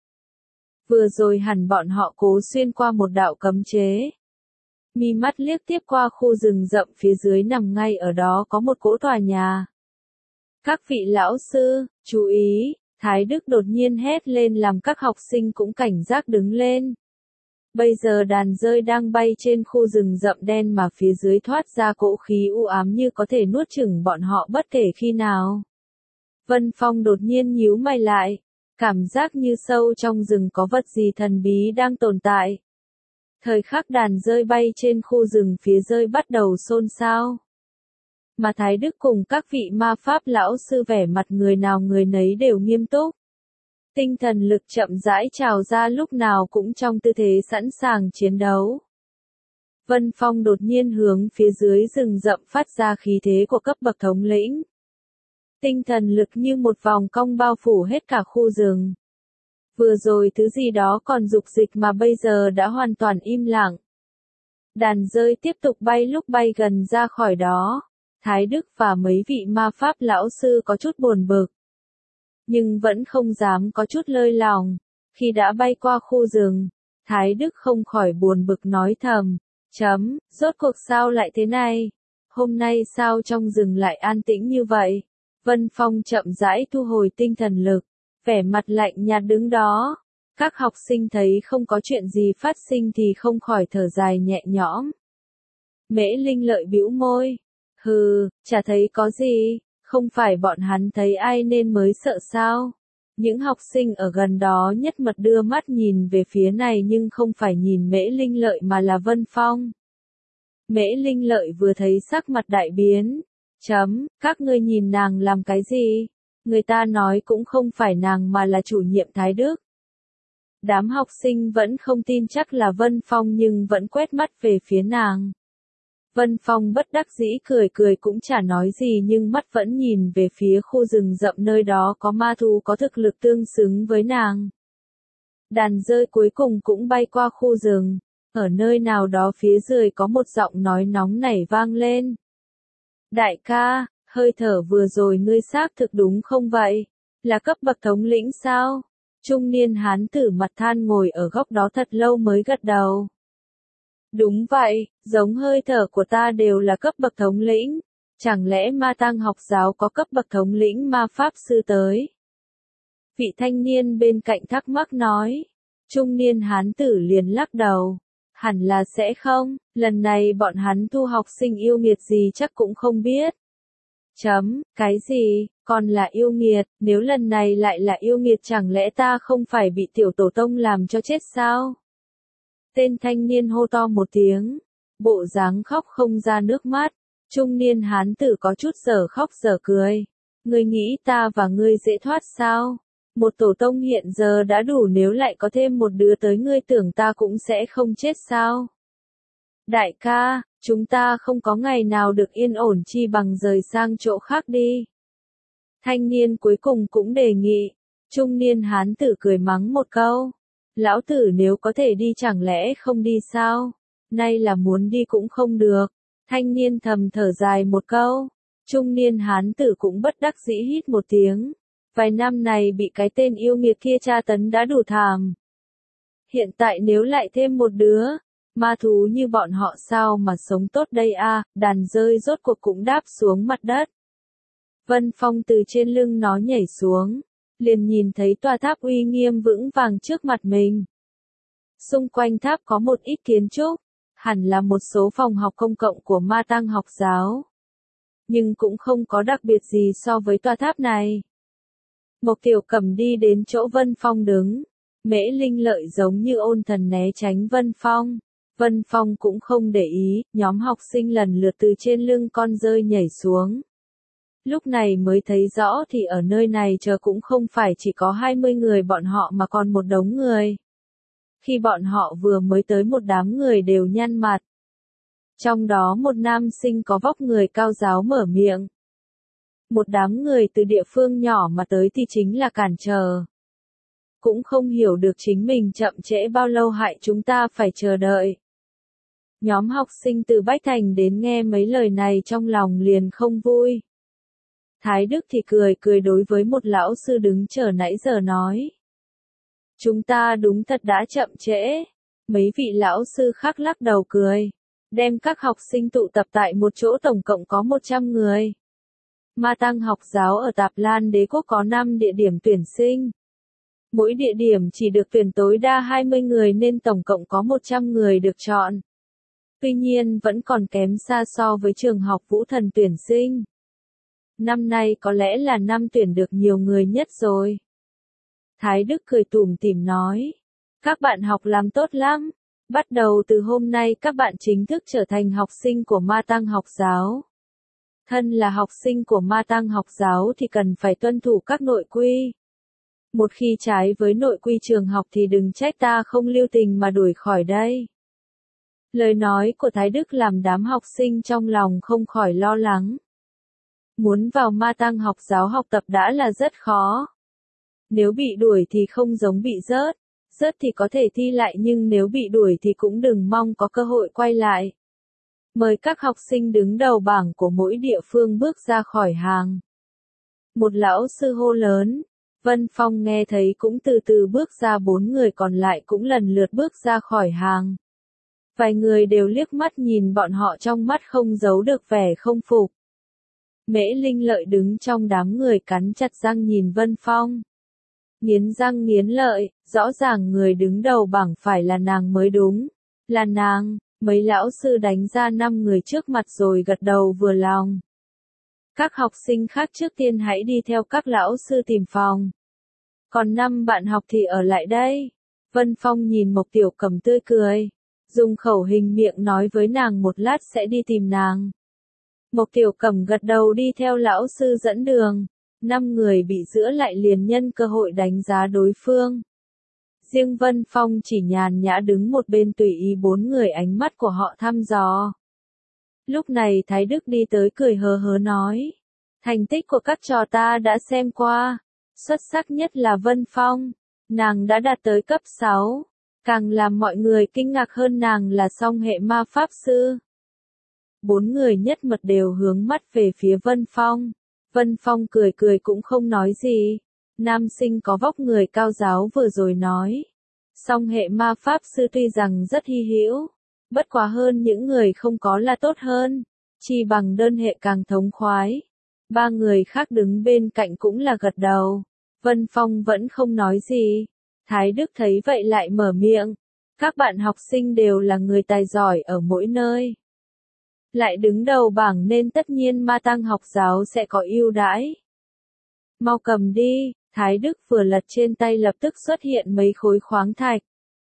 Vừa rồi hẳn bọn họ cố xuyên qua một đạo cấm chế. Mi mắt liếc tiếp qua khu rừng rậm phía dưới nằm ngay ở đó có một cỗ tòa nhà. Các vị lão sư, chú ý, Thái Đức đột nhiên hét lên làm các học sinh cũng cảnh giác đứng lên. Bây giờ đàn dơi đang bay trên khu rừng rậm đen mà phía dưới thoát ra cỗ khí u ám như có thể nuốt chửng bọn họ bất kể khi nào. Vân Phong đột nhiên nhíu mày lại, cảm giác như sâu trong rừng có vật gì thần bí đang tồn tại. Thời khắc đàn dơi bay trên khu rừng phía dưới bắt đầu xôn xao. Mà Thái Đức cùng các vị ma pháp lão sư vẻ mặt người nào người nấy đều nghiêm túc. Tinh thần lực chậm rãi trào ra lúc nào cũng trong tư thế sẵn sàng chiến đấu. Vân Phong đột nhiên hướng phía dưới rừng rậm phát ra khí thế của cấp bậc thống lĩnh. Tinh thần lực như một vòng cong bao phủ hết cả khu rừng. Vừa rồi thứ gì đó còn dục dịch mà bây giờ đã hoàn toàn im lặng. Đàn dơi tiếp tục bay lúc bay gần ra khỏi đó. Thái Đức và mấy vị ma pháp lão sư có chút buồn bực. Nhưng vẫn không dám có chút lơi lòng. Khi đã bay qua khu rừng, Thái Đức không khỏi buồn bực nói thầm. Rốt cuộc sao lại thế này? Hôm nay sao trong rừng lại an tĩnh như vậy? Vân Phong chậm rãi thu hồi tinh thần lực, vẻ mặt lạnh nhạt đứng đó. Các học sinh thấy không có chuyện gì phát sinh thì không khỏi thở dài nhẹ nhõm. Mễ Linh Lợi bĩu môi. Hừ, chả thấy có gì, không phải bọn hắn thấy ai nên mới sợ sao. Những học sinh ở gần đó nhất mật đưa mắt nhìn về phía này nhưng không phải nhìn Mễ Linh Lợi mà là Vân Phong. Mễ Linh Lợi vừa thấy sắc mặt đại biến. Các ngươi nhìn nàng làm cái gì? Người ta nói cũng không phải nàng mà là chủ nhiệm Thái Đức. Đám học sinh vẫn không tin chắc là Vân Phong nhưng vẫn quét mắt về phía nàng. Vân Phong bất đắc dĩ cười cười cũng chả nói gì nhưng mắt vẫn nhìn về phía khu rừng rậm nơi đó có ma thú có thực lực tương xứng với nàng. Đàn dơi cuối cùng cũng bay qua khu rừng. Ở nơi nào đó phía dưới có một giọng nói nóng nảy vang lên. Đại ca, hơi thở vừa rồi ngươi xác thực đúng không vậy? Là cấp bậc thống lĩnh sao? Trung niên hán tử mặt than ngồi ở góc đó thật lâu mới gật đầu. Đúng vậy, giống hơi thở của ta đều là cấp bậc thống lĩnh. Chẳng lẽ ma tăng học giáo có cấp bậc thống lĩnh ma pháp sư tới? Vị thanh niên bên cạnh thắc mắc nói. Trung niên hán tử liền lắc đầu. Hẳn là sẽ không, lần này bọn hắn thu học sinh yêu nghiệt gì chắc cũng không biết. Cái gì, còn là yêu nghiệt, nếu lần này lại là yêu nghiệt chẳng lẽ ta không phải bị tiểu tổ tông làm cho chết sao? Tên thanh niên hô to một tiếng, bộ dáng khóc không ra nước mắt, trung niên hán tử có chút giờ khóc giờ cười. Ngươi nghĩ ta và ngươi dễ thoát sao? Một tổ tông hiện giờ đã đủ, nếu lại có thêm một đứa tới ngươi tưởng ta cũng sẽ không chết sao? Đại ca, chúng ta không có ngày nào được yên ổn chi bằng rời sang chỗ khác đi. Thanh niên cuối cùng cũng đề nghị, trung niên hán tử cười mắng một câu. Lão tử nếu có thể đi chẳng lẽ không đi sao? Nay là muốn đi cũng không được. Thanh niên thầm thở dài một câu. Trung niên hán tử cũng bất đắc dĩ hít một tiếng. Vài năm này bị cái tên yêu nghiệt kia tra tấn đã đủ thảm. Hiện tại nếu lại thêm một đứa, ma thú như bọn họ sao mà sống tốt đây a? Đàn rơi rốt cuộc cũng đáp xuống mặt đất. Vân Phong từ trên lưng nó nhảy xuống, liền nhìn thấy tòa tháp uy nghiêm vững vàng trước mặt mình. Xung quanh tháp có một ít kiến trúc, hẳn là một số phòng học công cộng của ma tăng học giáo. Nhưng cũng không có đặc biệt gì so với tòa tháp này. Mộc Tiểu Cẩm đi đến chỗ Vân Phong đứng, Mễ Linh Lợi giống như ôn thần né tránh Vân Phong. Vân Phong cũng không để ý, nhóm học sinh lần lượt từ trên lưng con rơi nhảy xuống. Lúc này mới thấy rõ thì ở nơi này chờ cũng không phải chỉ có 20 người bọn họ mà còn một đống người. Khi bọn họ vừa mới tới một đám người đều nhăn mặt. Trong đó một nam sinh có vóc người cao ráo mở miệng. Một đám người từ địa phương nhỏ mà tới thì chính là cản trở. Cũng không hiểu được chính mình chậm trễ bao lâu hại chúng ta phải chờ đợi. Nhóm học sinh từ Bách Thành đến nghe mấy lời này trong lòng liền không vui. Thái Đức thì cười cười đối với một lão sư đứng chờ nãy giờ nói. Chúng ta đúng thật đã chậm trễ. Mấy vị lão sư khác lắc đầu cười. Đem các học sinh tụ tập tại một chỗ tổng cộng có 100 người. Ma tăng học giáo ở Tạp Lan Đế quốc có 5 địa điểm tuyển sinh. Mỗi địa điểm chỉ được tuyển tối đa 20 người nên tổng cộng có 100 người được chọn. Tuy nhiên vẫn còn kém xa so với trường học Vũ Thần tuyển sinh. Năm nay có lẽ là năm tuyển được nhiều người nhất rồi. Thái Đức cười tủm tỉm nói. Các bạn học làm tốt lắm. Bắt đầu từ hôm nay các bạn chính thức trở thành học sinh của Ma Tăng học giáo. Thân là học sinh của Ma Tăng học giáo thì cần phải tuân thủ các nội quy. Một khi trái với nội quy trường học thì đừng trách ta không lưu tình mà đuổi khỏi đây. Lời nói của Thái Đức làm đám học sinh trong lòng không khỏi lo lắng. Muốn vào Ma Tăng học giáo học tập đã là rất khó. Nếu bị đuổi thì không giống bị rớt. Rớt thì có thể thi lại nhưng nếu bị đuổi thì cũng đừng mong có cơ hội quay lại. Mời các học sinh đứng đầu bảng của mỗi địa phương bước ra khỏi hàng. Một lão sư hô lớn. Vân Phong nghe thấy cũng từ từ bước ra, 4 người còn lại cũng lần lượt bước ra khỏi hàng. Vài người đều liếc mắt nhìn bọn họ trong mắt không giấu được vẻ không phục. Mễ Linh Lợi đứng trong đám người cắn chặt răng nhìn Vân Phong. Nghiến răng nghiến lợi, rõ ràng người đứng đầu bảng phải là nàng mới đúng. Là nàng, mấy lão sư đánh ra 5 người trước mặt rồi gật đầu vừa lòng. Các học sinh khác trước tiên hãy đi theo các lão sư tìm phòng. Còn 5 bạn học thì ở lại đây. Vân Phong nhìn Mộc Tiểu Cẩm tươi cười. Dùng khẩu hình miệng nói với nàng một lát sẽ đi tìm nàng. Mộc Tiểu Cẩm gật đầu đi theo lão sư dẫn đường. 5 người bị giữ lại liền nhân cơ hội đánh giá đối phương. Riêng Vân Phong chỉ nhàn nhã đứng một bên tùy ý 4 người ánh mắt của họ thăm dò. Lúc này Thái Đức đi tới cười hớ hớ nói. Thành tích của các trò ta đã xem qua. Xuất sắc nhất là Vân Phong. Nàng đã đạt tới cấp 6. Càng làm mọi người kinh ngạc hơn nàng là song hệ ma pháp sư. 4 người nhất mật đều hướng mắt về phía Vân Phong. Vân Phong cười cười cũng không nói gì. Nam sinh có vóc người cao giáo vừa rồi nói. Song hệ ma pháp sư tuy rằng rất hy hữu, bất quá hơn những người không có là tốt hơn, chỉ bằng đơn hệ càng thống khoái. 3 người khác đứng bên cạnh cũng là gật đầu. Vân Phong vẫn không nói gì. Thái Đức thấy vậy lại mở miệng. Các bạn học sinh đều là người tài giỏi ở mỗi nơi. Lại đứng đầu bảng nên tất nhiên ma tăng học giáo sẽ có ưu đãi. Mau cầm đi, Thái Đức vừa lật trên tay lập tức xuất hiện mấy khối khoáng thạch.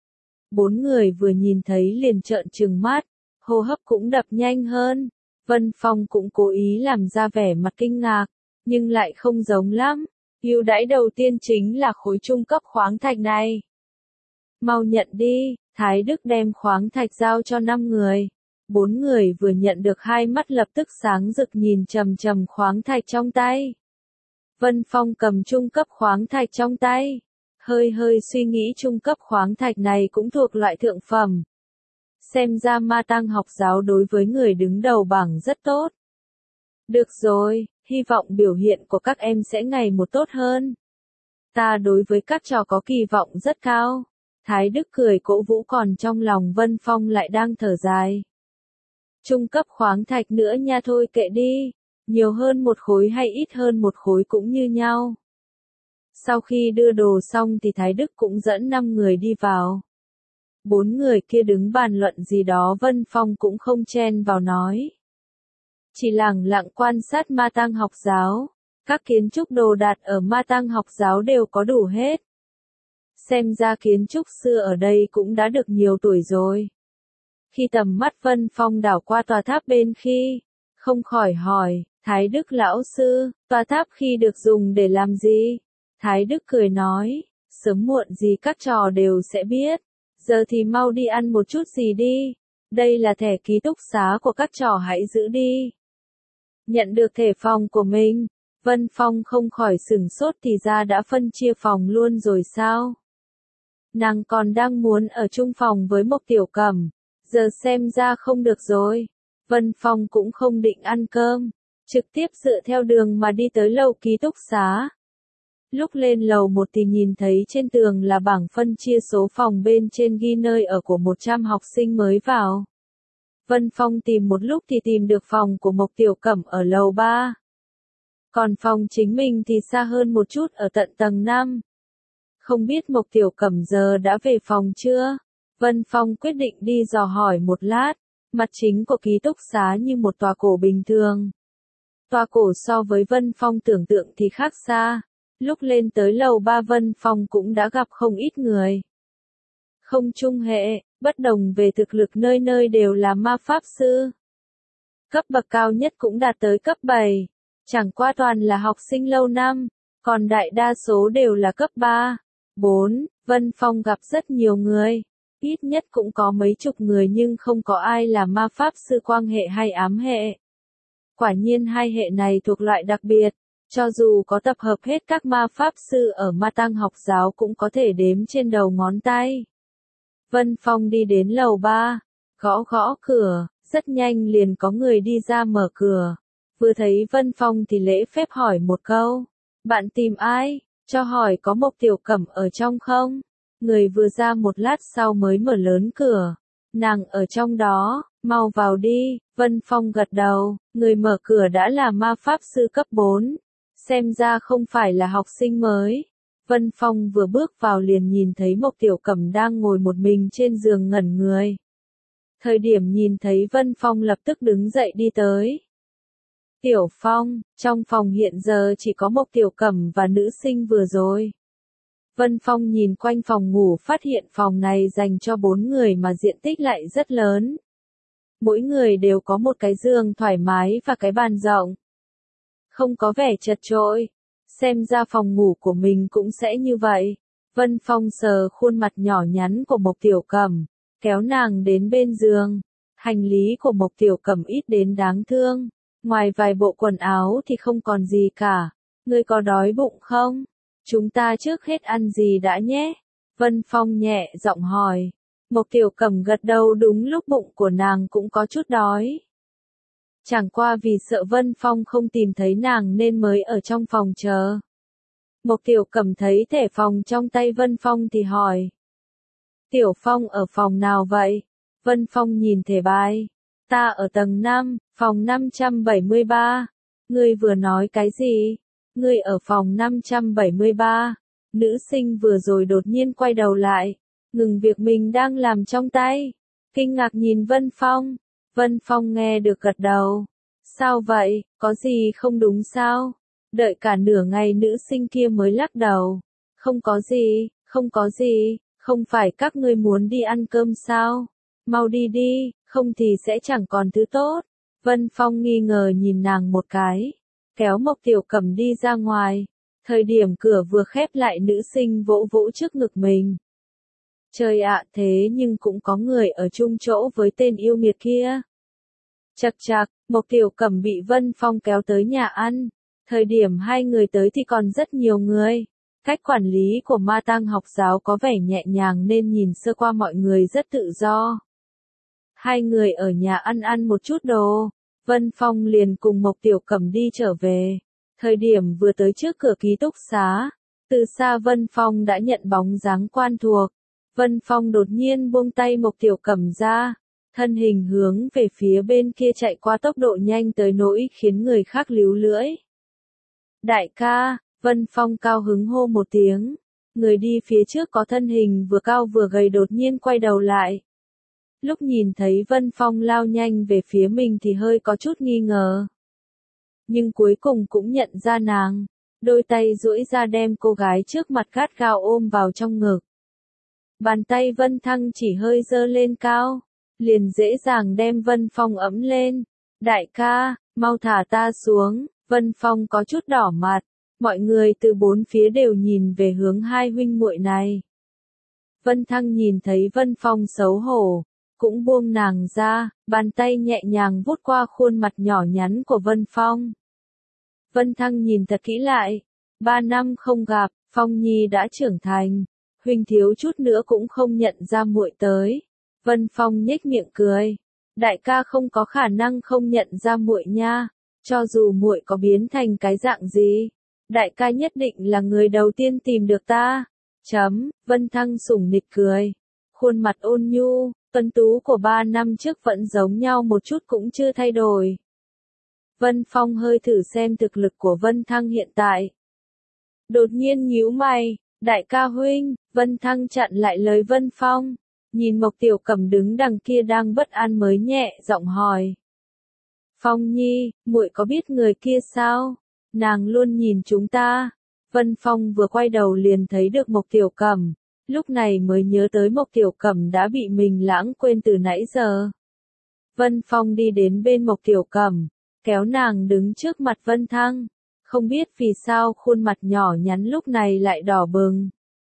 4 người vừa nhìn thấy liền trợn trừng mắt, hô hấp cũng đập nhanh hơn. Vân Phong cũng cố ý làm ra vẻ mặt kinh ngạc, nhưng lại không giống lắm. Ưu đãi đầu tiên chính là khối trung cấp khoáng thạch này. Mau nhận đi, Thái Đức đem khoáng thạch giao cho 5 người. 4 người vừa nhận được hai mắt lập tức sáng rực nhìn chằm chằm khoáng thạch trong tay. Vân Phong cầm trung cấp khoáng thạch trong tay. Hơi suy nghĩ trung cấp khoáng thạch này cũng thuộc loại thượng phẩm. Xem ra ma tăng học giáo đối với người đứng đầu bảng rất tốt. Được rồi, hy vọng biểu hiện của các em sẽ ngày một tốt hơn. Ta đối với các trò có kỳ vọng rất cao. Thái Đức cười cổ vũ còn trong lòng Vân Phong lại đang thở dài. Trung cấp khoáng thạch nữa nha thôi kệ đi. Nhiều hơn một khối hay ít hơn một khối cũng như nhau. Sau khi đưa đồ xong thì Thái Đức cũng dẫn 5 người đi vào. 4 người kia đứng bàn luận gì đó Vân Phong cũng không chen vào nói. Chỉ lẳng lặng quan sát ma tăng học giáo. Các kiến trúc đồ đạc ở ma tăng học giáo đều có đủ hết. Xem ra kiến trúc sư ở đây cũng đã được nhiều tuổi rồi. Khi tầm mắt Vân Phong đảo qua tòa tháp bên khi, không khỏi hỏi, Thái Đức lão sư, tòa tháp khi được dùng để làm gì? Thái Đức cười nói, sớm muộn gì các trò đều sẽ biết. Giờ thì mau đi ăn một chút gì đi. Đây là thẻ ký túc xá của các trò hãy giữ đi. Nhận được thẻ phòng của mình, Vân Phong không khỏi sửng sốt thì ra đã phân chia phòng luôn rồi sao? Nàng còn đang muốn ở chung phòng với Mộc Tiểu Cẩm, giờ xem ra không được rồi. Vân Phong cũng không định ăn cơm, trực tiếp dựa theo đường mà đi tới lầu ký túc xá. Lúc lên lầu 1 thì nhìn thấy trên tường là bảng phân chia số phòng bên trên ghi nơi ở của 100 học sinh mới vào. Vân Phong tìm một lúc thì tìm được phòng của Mộc Tiểu Cẩm ở lầu 3. Còn phòng chính mình thì xa hơn một chút ở tận tầng 5. Không biết Mộc Tiểu Cẩm giờ đã về phòng chưa? Vân Phong quyết định đi dò hỏi một lát. Mặt chính của ký túc xá như một tòa cổ bình thường. Tòa cổ so với Vân Phong tưởng tượng thì khác xa. Lúc lên tới lầu 3 Vân Phong cũng đã gặp không ít người. Không chung hệ, bất đồng về thực lực nơi nơi đều là ma pháp sư. Cấp bậc cao nhất cũng đạt tới cấp 7. Chẳng qua toàn là học sinh lâu năm, còn đại đa số đều là cấp 3, 4. Vân Phong gặp rất nhiều người. Ít nhất cũng có mấy chục người nhưng không có ai là ma pháp sư quang hệ hay ám hệ. Quả nhiên hai hệ này thuộc loại đặc biệt. Cho dù có tập hợp hết các ma pháp sư ở ma tăng học giáo cũng có thể đếm trên đầu ngón tay. Vân Phong đi đến lầu 3, gõ cửa, rất nhanh liền có người đi ra mở cửa. Vừa thấy Vân Phong thì lễ phép hỏi một câu. Bạn tìm ai? Cho hỏi có Mộc Tiểu Cẩm ở trong không? Người vừa ra một lát sau mới mở lớn cửa. Nàng ở trong đó, mau vào đi. Vân Phong gật đầu, người mở cửa đã là ma pháp sư cấp 4. Xem ra không phải là học sinh mới. Vân Phong vừa bước vào liền nhìn thấy Mộc Tiểu Cẩm đang ngồi một mình trên giường ngẩn người. Thời điểm nhìn thấy Vân Phong lập tức đứng dậy đi tới. Tiểu Phong, trong phòng hiện giờ chỉ có Mộc Tiểu Cẩm và nữ sinh vừa rồi. Vân Phong nhìn quanh phòng ngủ phát hiện phòng này dành cho 4 người mà diện tích lại rất lớn. Mỗi người đều có một cái giường thoải mái và cái bàn rộng. Không có vẻ chật chội. Xem ra phòng ngủ của mình cũng sẽ như vậy. Vân Phong sờ khuôn mặt nhỏ nhắn của Mộc Tiểu Cẩm, kéo nàng đến bên giường. Hành lý của Mộc Tiểu Cẩm ít đến đáng thương. Ngoài vài bộ quần áo thì không còn gì cả. Ngươi có đói bụng không? Chúng ta trước hết ăn gì đã nhé. Vân Phong nhẹ giọng hỏi. Mộc Tiểu Cẩm gật đầu, đúng lúc bụng của nàng cũng có chút đói. Chẳng qua vì sợ Vân Phong không tìm thấy nàng nên mới ở trong phòng chờ. Mộc Tiểu Cẩm thấy thẻ phòng trong tay Vân Phong thì hỏi. Tiểu Phong ở phòng nào vậy? Vân Phong nhìn thẻ bài. Ta ở tầng 5, phòng 573. Ngươi vừa nói cái gì? Ngươi ở phòng 573. Nữ sinh vừa rồi đột nhiên quay đầu lại, ngừng việc mình đang làm trong tay, kinh ngạc nhìn Vân Phong. Vân Phong nghe được gật đầu. Sao vậy, có gì không đúng sao? Đợi cả nửa ngày nữ sinh kia mới lắc đầu. Không có gì, không có gì, không phải các ngươi muốn đi ăn cơm sao? Mau đi đi, không thì sẽ chẳng còn thứ tốt. Vân Phong nghi ngờ nhìn nàng một cái, kéo Mộc Tiểu Cẩm đi ra ngoài. Thời điểm cửa vừa khép lại, nữ sinh vỗ vỗ trước ngực mình. Trời ạ, thế nhưng cũng có người ở chung chỗ với tên yêu nghiệt kia. Chậc chậc, Mộc Tiểu Cẩm bị Vân Phong kéo tới nhà ăn. Thời điểm hai người tới thì còn rất nhiều người. Cách quản lý của ma tang học giáo có vẻ nhẹ nhàng nên nhìn sơ qua mọi người rất tự do. Hai người ở nhà ăn một chút đồ. Vân Phong liền cùng Mộc Tiểu Cẩm đi trở về. Thời điểm vừa tới trước cửa ký túc xá, từ xa Vân Phong đã nhận bóng dáng quen thuộc. Vân Phong đột nhiên buông tay Mộc Tiểu Cẩm ra, thân hình hướng về phía bên kia chạy qua tốc độ nhanh tới nỗi khiến người khác líu lưỡi. Đại ca, Vân Phong cao hứng hô một tiếng. Người đi phía trước có thân hình vừa cao vừa gầy đột nhiên quay đầu lại. Lúc nhìn thấy Vân Phong lao nhanh về phía mình thì hơi có chút nghi ngờ. Nhưng cuối cùng cũng nhận ra nàng, đôi tay duỗi ra đem cô gái trước mặt gắt gao ôm vào trong ngực. Bàn tay Vân Thăng chỉ hơi giơ lên cao, liền dễ dàng đem Vân Phong ẫm lên. Đại ca, mau thả ta xuống. Vân Phong có chút đỏ mặt, mọi người từ bốn phía đều nhìn về hướng hai huynh muội này. Vân Thăng nhìn thấy Vân Phong xấu hổ, cũng buông nàng ra, bàn tay nhẹ nhàng vuốt qua khuôn mặt nhỏ nhắn của Vân Phong. Vân Thăng nhìn thật kỹ lại, 3 năm không gặp, Phong Nhi đã trưởng thành, huynh thiếu chút nữa cũng không nhận ra muội tới. Vân Phong nhếch miệng cười, đại ca không có khả năng không nhận ra muội nha, cho dù muội có biến thành cái dạng gì, đại ca nhất định là người đầu tiên tìm được ta. Vân Thăng sủng nịch cười, khuôn mặt ôn nhu, tuấn tú của 3 năm trước vẫn giống nhau một chút cũng chưa thay đổi. Vân Phong hơi thử xem thực lực của Vân Thăng hiện tại. Đột nhiên nhíu mày, đại ca huynh. Vân Thăng chặn lại lời Vân Phong, nhìn Mộc Tiểu Cẩm đứng đằng kia đang bất an mới nhẹ giọng hỏi. Phong Nhi, muội có biết người kia sao? Nàng luôn nhìn chúng ta. Vân Phong vừa quay đầu liền thấy được Mộc Tiểu Cẩm, lúc này mới nhớ tới Mộc Tiểu Cẩm đã bị mình lãng quên từ nãy giờ. Vân Phong đi đến bên Mộc Tiểu Cẩm, kéo nàng đứng trước mặt Vân Thăng, không biết vì sao khuôn mặt nhỏ nhắn lúc này lại đỏ bừng.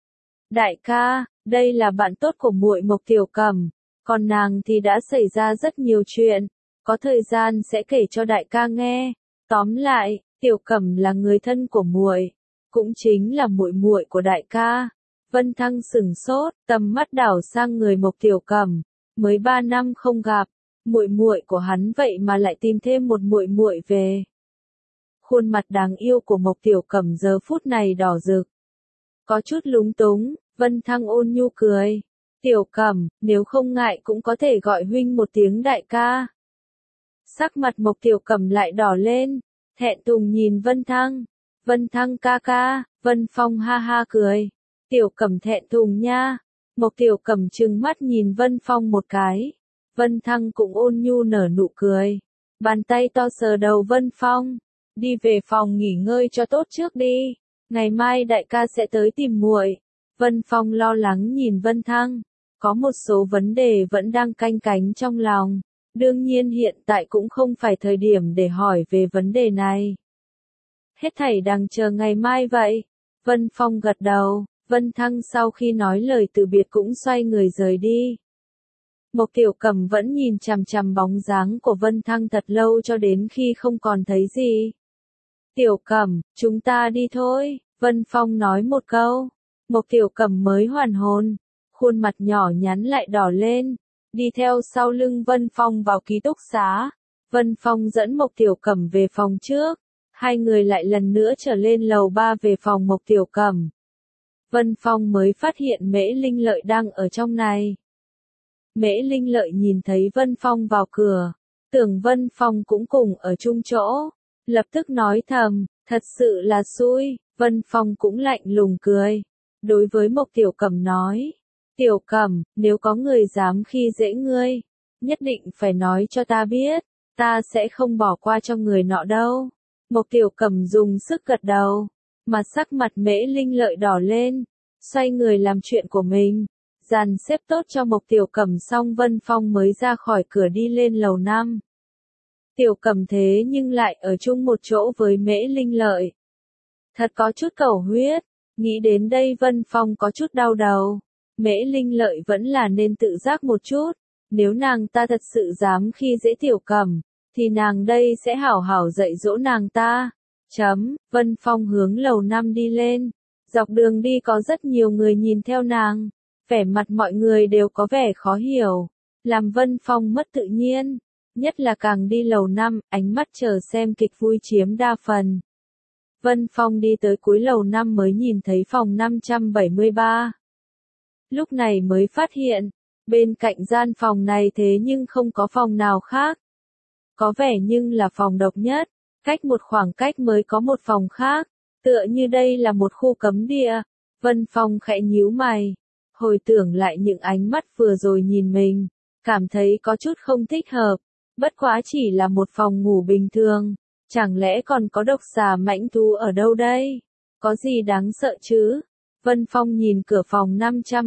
Đại ca, đây là bạn tốt của muội Mộc Tiểu Cẩm, còn nàng thì đã xảy ra rất nhiều chuyện, có thời gian sẽ kể cho đại ca nghe. Tóm lại, Tiểu Cẩm là người thân của muội, cũng chính là muội muội của đại ca. Vân Thăng sững sốt, tầm mắt đảo sang người Mộc Tiểu Cẩm, mới 3 năm không gặp, muội muội của hắn vậy mà lại tìm thêm một muội muội về. Khuôn mặt đáng yêu của Mộc Tiểu Cẩm giờ phút này đỏ rực. Có chút lúng túng, Vân Thăng ôn nhu cười. Tiểu Cẩm, nếu không ngại cũng có thể gọi huynh một tiếng đại ca. Sắc mặt Mộc Tiểu Cẩm lại đỏ lên, thẹn thùng nhìn Vân Thăng. Vân Thăng ca ca. Vân Phong ha ha cười. Tiểu Cẩm thẹn thùng nha. Mộc Tiểu Cẩm trừng mắt nhìn Vân Phong một cái. Vân Thăng cũng ôn nhu nở nụ cười. Bàn tay to sờ đầu Vân Phong. Đi về phòng nghỉ ngơi cho tốt trước đi. Ngày mai đại ca sẽ tới tìm muội. Vân Phong lo lắng nhìn Vân Thăng. Có một số vấn đề vẫn đang canh cánh trong lòng. Đương nhiên hiện tại cũng không phải thời điểm để hỏi về vấn đề này. Hết thảy đang chờ ngày mai vậy. Vân Phong gật đầu. Vân Thăng sau khi nói lời từ biệt cũng xoay người rời đi. Mộc Tiểu Cẩm vẫn nhìn chằm chằm bóng dáng của Vân Thăng thật lâu cho đến khi không còn thấy gì. Tiểu Cẩm, chúng ta đi thôi. Vân Phong nói một câu. Mộc Tiểu Cẩm mới hoàn hồn, khuôn mặt nhỏ nhắn lại đỏ lên, đi theo sau lưng Vân Phong vào ký túc xá. Vân Phong dẫn Mộc Tiểu Cẩm về phòng trước, hai người lại lần nữa trở lên lầu 3 về phòng Mộc Tiểu Cẩm. Vân Phong mới phát hiện Mễ Linh Lợi đang ở trong này. Mễ Linh Lợi nhìn thấy Vân Phong vào cửa, tưởng Vân Phong cũng cùng ở chung chỗ, lập tức nói thầm, thật sự là xui. Vân Phong cũng lạnh lùng cười, đối với Mộc Tiểu Cẩm nói, Tiểu Cẩm, nếu có người dám khi dễ ngươi, nhất định phải nói cho ta biết, ta sẽ không bỏ qua cho người nọ đâu. Mộc Tiểu Cẩm dùng sức gật đầu, mà sắc mặt Mễ Linh Lợi đỏ lên, xoay người làm chuyện của mình. Dàn xếp tốt cho Mộc Tiểu Cẩm xong Vân Phong mới ra khỏi cửa đi lên lầu 5. Tiểu Cẩm thế nhưng lại ở chung một chỗ với Mễ Linh Lợi. Thật có chút cầu huyết, nghĩ đến đây Vân Phong có chút đau đầu. Mễ Linh Lợi vẫn là nên tự giác một chút, nếu nàng ta thật sự dám khi dễ Tiểu Cẩm, thì nàng đây sẽ hảo hảo dạy dỗ nàng ta. Vân Phong hướng lầu 5 đi lên, dọc đường đi có rất nhiều người nhìn theo nàng, vẻ mặt mọi người đều có vẻ khó hiểu, làm Vân Phong mất tự nhiên, nhất là càng đi lầu 5, ánh mắt chờ xem kịch vui chiếm đa phần. Vân Phong đi tới cuối lầu 5 mới nhìn thấy phòng 573. Lúc này mới phát hiện, bên cạnh gian phòng này thế nhưng không có phòng nào khác. Có vẻ nhưng là phòng độc nhất, cách một khoảng cách mới có một phòng khác, tựa như đây là một khu cấm địa. Vân Phong khẽ nhíu mày, hồi tưởng lại những ánh mắt vừa rồi nhìn mình, cảm thấy có chút không thích hợp, bất quá chỉ là một phòng ngủ bình thường, chẳng lẽ còn có độc xà mãnh thú ở đâu đây? Có gì đáng sợ chứ? Vân Phong nhìn cửa phòng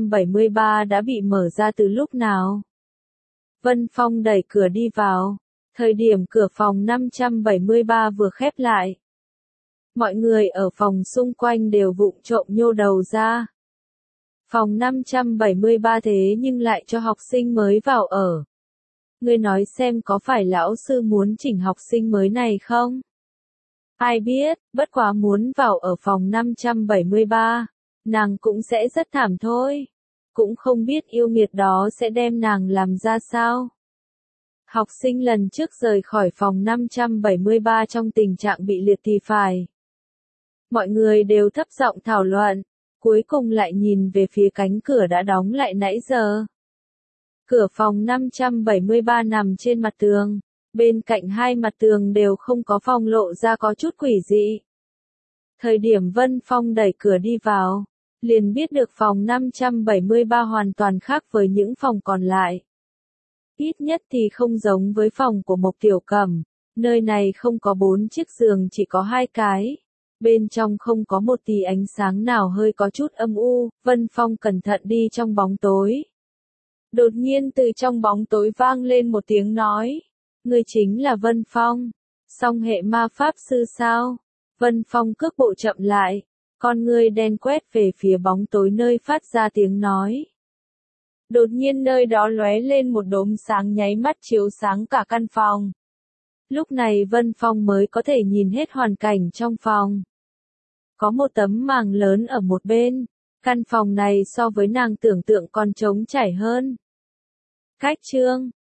573 đã bị mở ra từ lúc nào? Vân Phong đẩy cửa đi vào, thời điểm cửa phòng 573 vừa khép lại. Mọi người ở phòng xung quanh đều vụng trộm nhô đầu ra. Phòng 573 thế nhưng lại cho học sinh mới vào ở. Ngươi nói xem có phải lão sư muốn chỉnh học sinh mới này không? Ai biết, bất quá muốn vào ở phòng 573, nàng cũng sẽ rất thảm thôi. Cũng không biết yêu nghiệt đó sẽ đem nàng làm ra sao. Học sinh lần trước rời khỏi phòng 573 trong tình trạng bị liệt thì phải. Mọi người đều thấp giọng thảo luận, cuối cùng lại nhìn về phía cánh cửa đã đóng lại nãy giờ. Cửa phòng 573 nằm trên mặt tường, bên cạnh hai mặt tường đều không có phong lộ ra có chút quỷ dị. Thời điểm Vân Phong đẩy cửa đi vào, liền biết được phòng 573 hoàn toàn khác với những phòng còn lại. Ít nhất thì không giống với phòng của Mộc Tiểu Cẩm, nơi này không có 4 chiếc giường chỉ có 2 cái. Bên trong không có một tí ánh sáng nào hơi có chút âm u, Vân Phong cẩn thận đi trong bóng tối. Đột nhiên từ trong bóng tối vang lên một tiếng nói, ngươi chính là Vân Phong, song hệ ma pháp sư sao? Vân Phong cước bộ chậm lại, con ngươi đen quét về phía bóng tối nơi phát ra tiếng nói. Đột nhiên nơi đó lóe lên một đốm sáng nháy mắt chiếu sáng cả căn phòng. Lúc này Vân Phong mới có thể nhìn hết hoàn cảnh trong phòng. Có một tấm màng lớn ở một bên, căn phòng này so với nàng tưởng tượng còn trống trải hơn. Cách chương